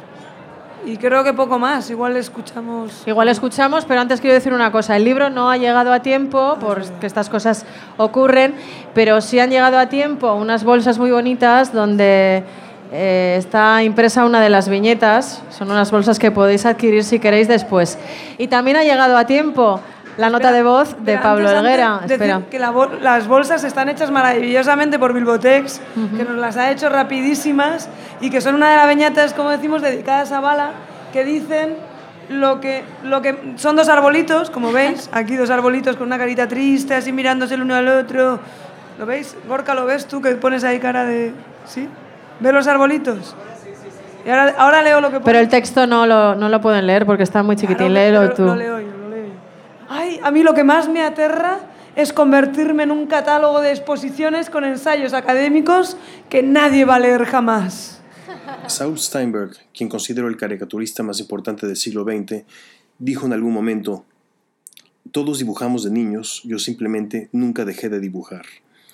Y creo que poco más, igual escuchamos... Igual escuchamos, pero antes quiero decir una cosa. El libro no ha llegado a tiempo, porque estas cosas ocurren, pero sí han llegado a tiempo unas bolsas muy bonitas donde... Eh, está impresa una de las viñetas, son unas bolsas que podéis adquirir si queréis después. Y también ha llegado a tiempo la nota espera, de voz de espera, Pablo antes, Helguera. Antes, Espera. decir que la bol- las bolsas están hechas maravillosamente por Bilbotex, uh-huh. que nos las ha hecho rapidísimas y que son una de las viñetas, como decimos, dedicadas a Bala, que dicen lo que, lo que son dos arbolitos, como veis, aquí dos arbolitos con una carita triste, así mirándose el uno al otro. ¿Lo veis? Gorka, ¿lo ves tú que pones ahí cara de...? ¿Sí? ¿Ves los arbolitos? Y ahora, ahora leo lo que pone. Pero el texto no lo, no lo pueden leer porque está muy chiquitín. Claro, Léelo lo, tú. Lo leo yo, lo leo yo. Ay, a mí lo que más me aterra es convertirme en un catálogo de exposiciones con ensayos académicos que nadie va a leer jamás. Saul Steinberg, quien considero el caricaturista más importante del siglo veinte, dijo en algún momento: todos dibujamos de niños, yo simplemente nunca dejé de dibujar.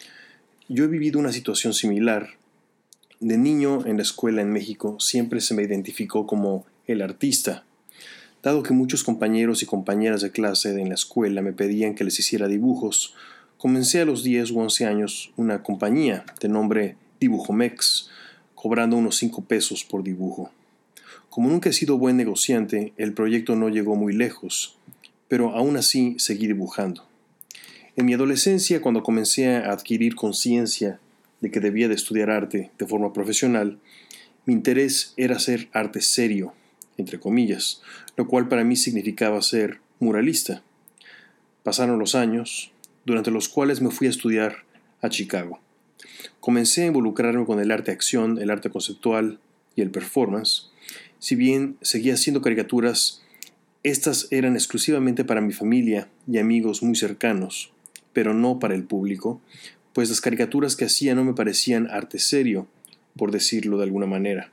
Yo he vivido una situación similar. De niño, en la escuela en México, siempre se me identificó como el artista. Dado que muchos compañeros y compañeras de clase en la escuela me pedían que les hiciera dibujos, comencé a los diez u once años una compañía de nombre Dibujomex, cobrando unos cinco pesos por dibujo. Como nunca he sido buen negociante, el proyecto no llegó muy lejos, pero aún así seguí dibujando. En mi adolescencia, cuando comencé a adquirir conciencia de que debía de estudiar arte de forma profesional, mi interés era hacer arte serio, entre comillas, lo cual para mí significaba ser muralista. Pasaron los años, durante los cuales me fui a estudiar a Chicago. Comencé a involucrarme con el arte acción, el arte conceptual y el performance. Si bien seguía haciendo caricaturas, estas eran exclusivamente para mi familia y amigos muy cercanos, pero no para el público, pues las caricaturas que hacía no me parecían arte serio, por decirlo de alguna manera.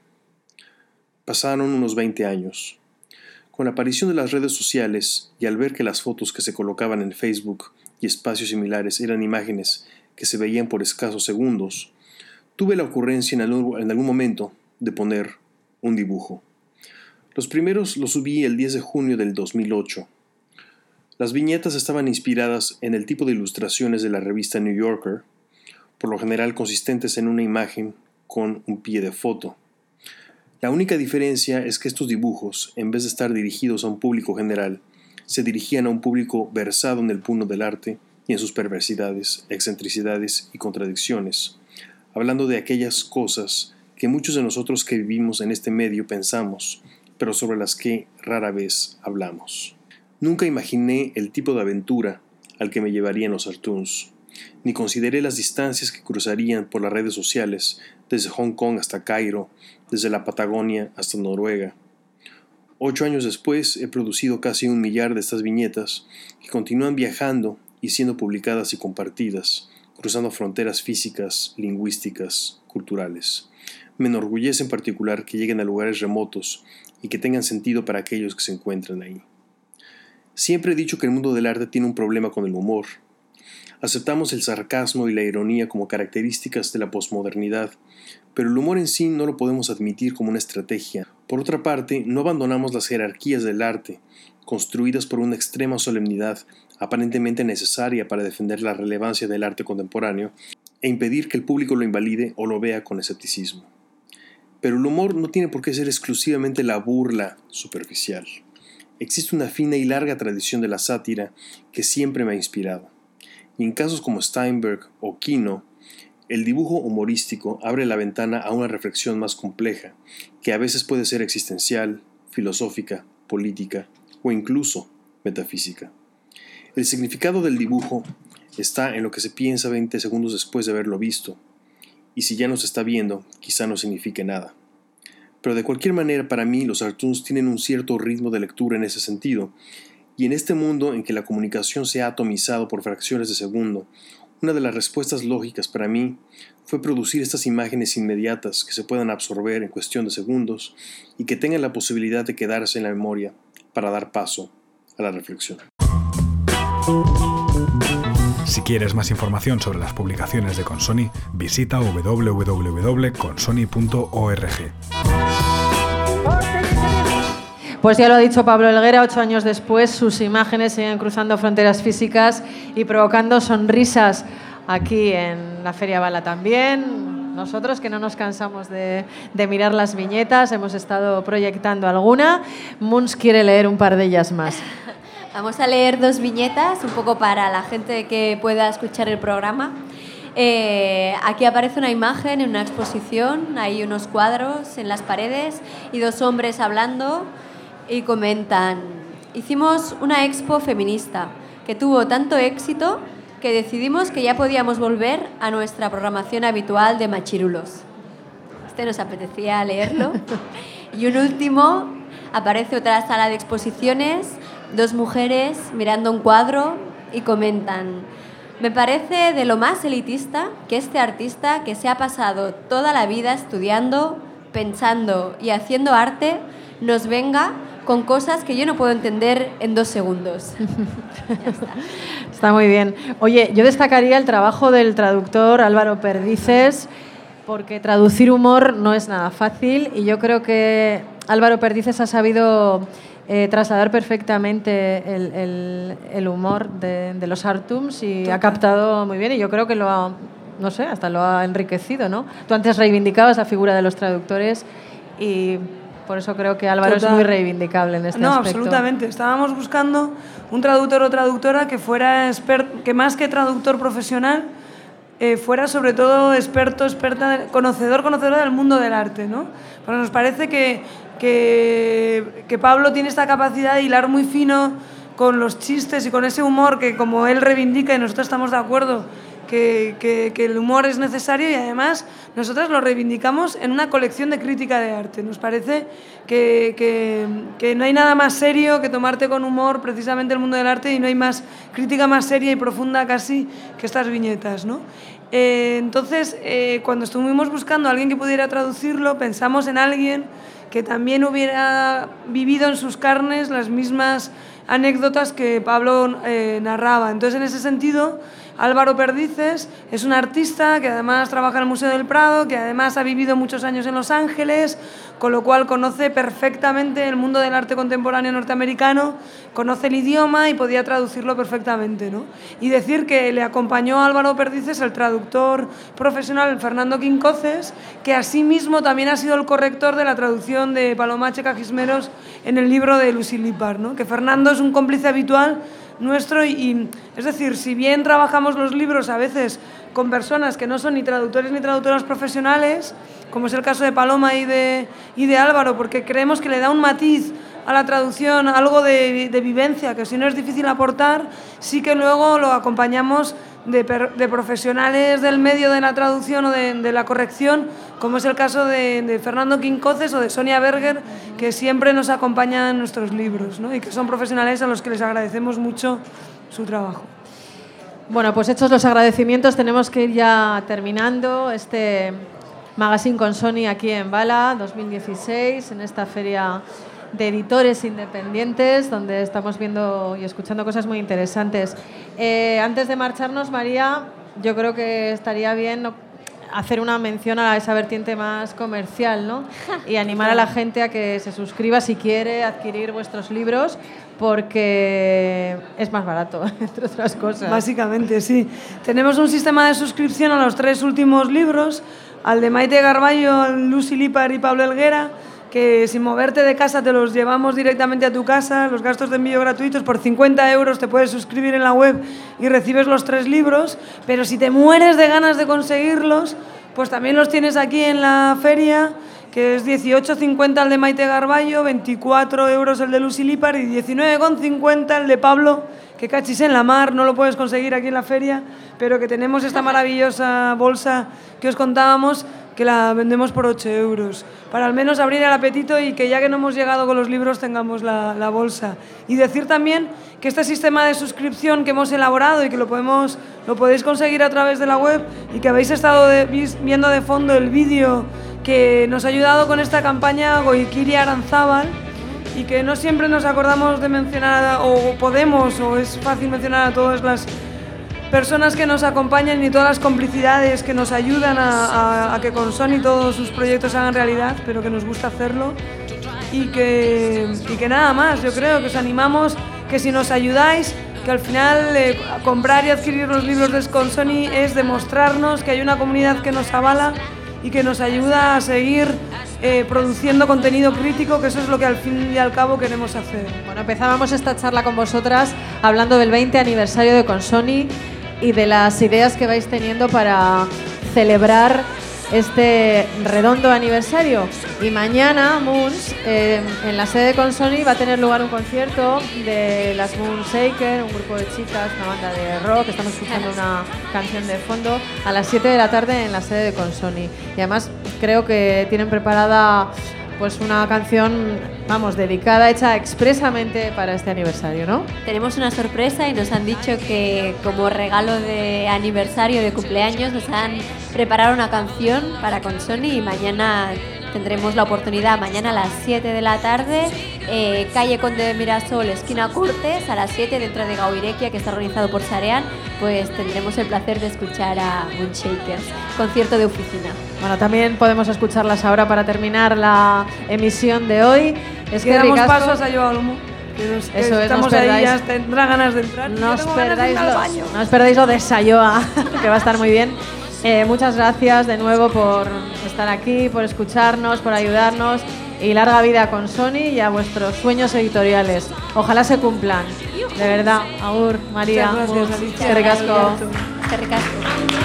Pasaron unos veinte años. Con la aparición de las redes sociales y al ver que las fotos que se colocaban en Facebook y espacios similares eran imágenes que se veían por escasos segundos, tuve la ocurrencia en algún, en algún momento de poner un dibujo. Los primeros los subí el diez de junio del dos mil ocho. Las viñetas estaban inspiradas en el tipo de ilustraciones de la revista New Yorker, por lo general consistentes en una imagen con un pie de foto. La única diferencia es que estos dibujos, en vez de estar dirigidos a un público general, se dirigían a un público versado en el mundo del arte y en sus perversidades, excentricidades y contradicciones, hablando de aquellas cosas que muchos de nosotros que vivimos en este medio pensamos, pero sobre las que rara vez hablamos. Nunca imaginé el tipo de aventura al que me llevarían los cartoons, ni consideré las distancias que cruzarían por las redes sociales, desde Hong Kong hasta Cairo, desde la Patagonia hasta Noruega. Ocho años después he producido casi un millar de estas viñetas que continúan viajando y siendo publicadas y compartidas, cruzando fronteras físicas, lingüísticas, culturales. Me enorgullece en particular que lleguen a lugares remotos y que tengan sentido para aquellos que se encuentran ahí. Siempre he dicho que el mundo del arte tiene un problema con el humor. Aceptamos el sarcasmo y la ironía como características de la posmodernidad, pero el humor en sí no lo podemos admitir como una estrategia. Por otra parte, no abandonamos las jerarquías del arte, construidas por una extrema solemnidad aparentemente necesaria para defender la relevancia del arte contemporáneo e impedir que el público lo invalide o lo vea con escepticismo. Pero el humor no tiene por qué ser exclusivamente la burla superficial. Existe una fina y larga tradición de la sátira que siempre me ha inspirado. Y en casos como Steinberg o Kino, el dibujo humorístico abre la ventana a una reflexión más compleja, que a veces puede ser existencial, filosófica, política o incluso metafísica. El significado del dibujo está en lo que se piensa veinte segundos después de haberlo visto, y si ya no se está viendo, quizá no signifique nada. Pero de cualquier manera, para mí, los cartoons tienen un cierto ritmo de lectura en ese sentido, y en este mundo en que la comunicación se ha atomizado por fracciones de segundo, una de las respuestas lógicas para mí fue producir estas imágenes inmediatas que se puedan absorber en cuestión de segundos y que tengan la posibilidad de quedarse en la memoria para dar paso a la reflexión. Si quieres más información sobre las publicaciones de Consoni, visita doble u doble u doble u punto consoni punto org. Pues ya lo ha dicho Pablo Helguera, ocho años después sus imágenes siguen cruzando fronteras físicas y provocando sonrisas aquí en la Feria Bala también. Nosotros, que no nos cansamos de, de mirar las viñetas, hemos estado proyectando alguna. Muns quiere leer un par de ellas más. Vamos a leer dos viñetas, un poco para la gente que pueda escuchar el programa. Eh, aquí aparece una imagen en una exposición, hay unos cuadros en las paredes y dos hombres hablando y comentan: hicimos una expo feminista que tuvo tanto éxito que decidimos que ya podíamos volver a nuestra programación habitual de machirulos. Este nos apetecía leerlo. Y un último, aparece otra sala de exposiciones, dos mujeres mirando un cuadro y comentan: me parece de lo más elitista que este artista, que se ha pasado toda la vida estudiando, pensando y haciendo arte, nos venga con cosas que yo no puedo entender en dos segundos. Ya está. Está muy bien. Oye, yo destacaría el trabajo del traductor Álvaro Perdices, porque traducir humor no es nada fácil y yo creo que Álvaro Perdices ha sabido eh, trasladar perfectamente el, el, el humor de, de los Artums y Total. Ha captado muy bien, y yo creo que lo ha, no sé, hasta lo ha enriquecido, ¿no? Tú antes reivindicabas la figura de los traductores y por eso creo que Álvaro Total. Es muy reivindicable en este no, aspecto. No, absolutamente. Estábamos buscando un traductor o traductora que fuera experto, que más que traductor profesional, eh, fuera sobre todo experto, experta, conocedor, conocedora del mundo del arte, ¿no? Pero nos parece que, que, que Pablo tiene esta capacidad de hilar muy fino con los chistes y con ese humor que, como él reivindica, y nosotros estamos de acuerdo, Que, que, que el humor es necesario, y además nosotros lo reivindicamos en una colección de crítica de arte. Nos parece que, que, que no hay nada más serio que tomarte con humor precisamente el mundo del arte, y no hay más crítica más seria y profunda casi que estas viñetas, ¿no? Eh, entonces, eh, cuando estuvimos buscando a alguien que pudiera traducirlo, pensamos en alguien que también hubiera vivido en sus carnes las mismas anécdotas que Pablo eh, narraba. Entonces, en ese sentido, Álvaro Perdices es un artista que además trabaja en el Museo del Prado, que además ha vivido muchos años en Los Ángeles, con lo cual conoce perfectamente el mundo del arte contemporáneo norteamericano, conoce el idioma y podía traducirlo perfectamente, ¿no? Y decir que le acompañó a Álvaro Perdices el traductor profesional Fernando Quincoces, que asimismo también ha sido el corrector de la traducción de Paloma Checa Gismeros en el libro de Lucy Lippard, ¿no? Que Fernando es un cómplice habitual nuestro, y, y es decir, si bien trabajamos los libros a veces con personas que no son ni traductores ni traductoras profesionales, como es el caso de Paloma y de, y de Álvaro, porque creemos que le da un matiz a la traducción algo de, de vivencia, que si no es difícil aportar, sí que luego lo acompañamos de, de profesionales del medio de la traducción o de, de la corrección, como es el caso de, de Fernando Quincoces o de Sonia Berger, que siempre nos acompañan en nuestros libros, ¿no? Y que son profesionales a los que les agradecemos mucho su trabajo. Bueno, pues hechos los agradecimientos, tenemos que ir ya terminando este Magazine con Sony aquí en Bala dos mil dieciséis, en esta feria de editores independientes, donde estamos viendo y escuchando cosas muy interesantes. Eh, antes de marcharnos, María, yo creo que estaría bien hacer una mención a esa vertiente más comercial, ¿no? Y animar a la gente a que se suscriba si quiere adquirir vuestros libros, porque es más barato, entre otras cosas. Básicamente, sí. Tenemos un sistema de suscripción a los tres últimos libros, al de Maite Garballo, Lucy Lipar y Pablo Helguera, que sin moverte de casa te los llevamos directamente a tu casa, los gastos de envío gratuitos, por cincuenta euros te puedes suscribir en la web y recibes los tres libros, pero si te mueres de ganas de conseguirlos, pues también los tienes aquí en la feria, que es dieciocho cincuenta el de Maite Garballo, veinticuatro euros el de Lucy Lipar y diecinueve cincuenta el de Pablo, que cachis en la mar, no lo puedes conseguir aquí en la feria, pero que tenemos esta maravillosa bolsa que os contábamos, que la vendemos por ocho euros, para al menos abrir el apetito y que ya que no hemos llegado con los libros tengamos la, la bolsa. Y decir también que este sistema de suscripción que hemos elaborado y que lo, podemos, lo podéis conseguir a través de la web y que habéis estado de, viendo de fondo el vídeo que nos ha ayudado con esta campaña Goikiri Aranzábal, y que no siempre nos acordamos de mencionar o podemos o es fácil mencionar a todas las personas que nos acompañan y todas las complicidades que nos ayudan a, a, a que con Sony todos sus proyectos hagan realidad, pero que nos gusta hacerlo. Y que, y que nada más, yo creo que os animamos, que si nos ayudáis, que al final eh, comprar y adquirir los libros de con Sony es demostrarnos que hay una comunidad que nos avala y que nos ayuda a seguir eh, produciendo contenido crítico, que eso es lo que al fin y al cabo queremos hacer. Bueno, empezábamos esta charla con vosotras hablando del veinte aniversario de Con Sony y de las ideas que vais teniendo para celebrar este redondo aniversario. Y mañana, Moons, eh, en la sede de Con Sony va a tener lugar un concierto de las Moonshaker, un grupo de chicas, una banda de rock. Estamos escuchando una canción de fondo a las siete de la tarde en la sede de Con Sony. Y además creo que tienen preparada pues una canción, vamos, dedicada, hecha expresamente para este aniversario, ¿no? Tenemos una sorpresa y nos han dicho que como regalo de aniversario, de cumpleaños, nos han preparado una canción para Con Sony y mañana tendremos la oportunidad, mañana a las siete de la tarde, eh, calle Conde de Mirasol, esquina Cortes, a las siete, dentro de Gauirequia, que está organizado por Sarean, pues tendremos el placer de escuchar a Moonshakers, concierto de oficina. Bueno, también podemos escucharlas ahora para terminar la emisión de hoy. Es que damos ricasco. pasos a Joao Olmo. Que nos, que Eso es, estamos no os ahí, perdáis, ya tendrá ganas de entrar. No os perdáis, al lo, baño. no os perdáis lo de Sayoa, que va a estar muy bien. Eh, muchas gracias de nuevo por estar aquí, por escucharnos, por ayudarnos, y larga vida a Con Sony y a vuestros sueños editoriales. Ojalá se cumplan. De verdad. Agur, María. Muchas gracias, Moons, Alicia. eskerrik asko. Eskerrik asko.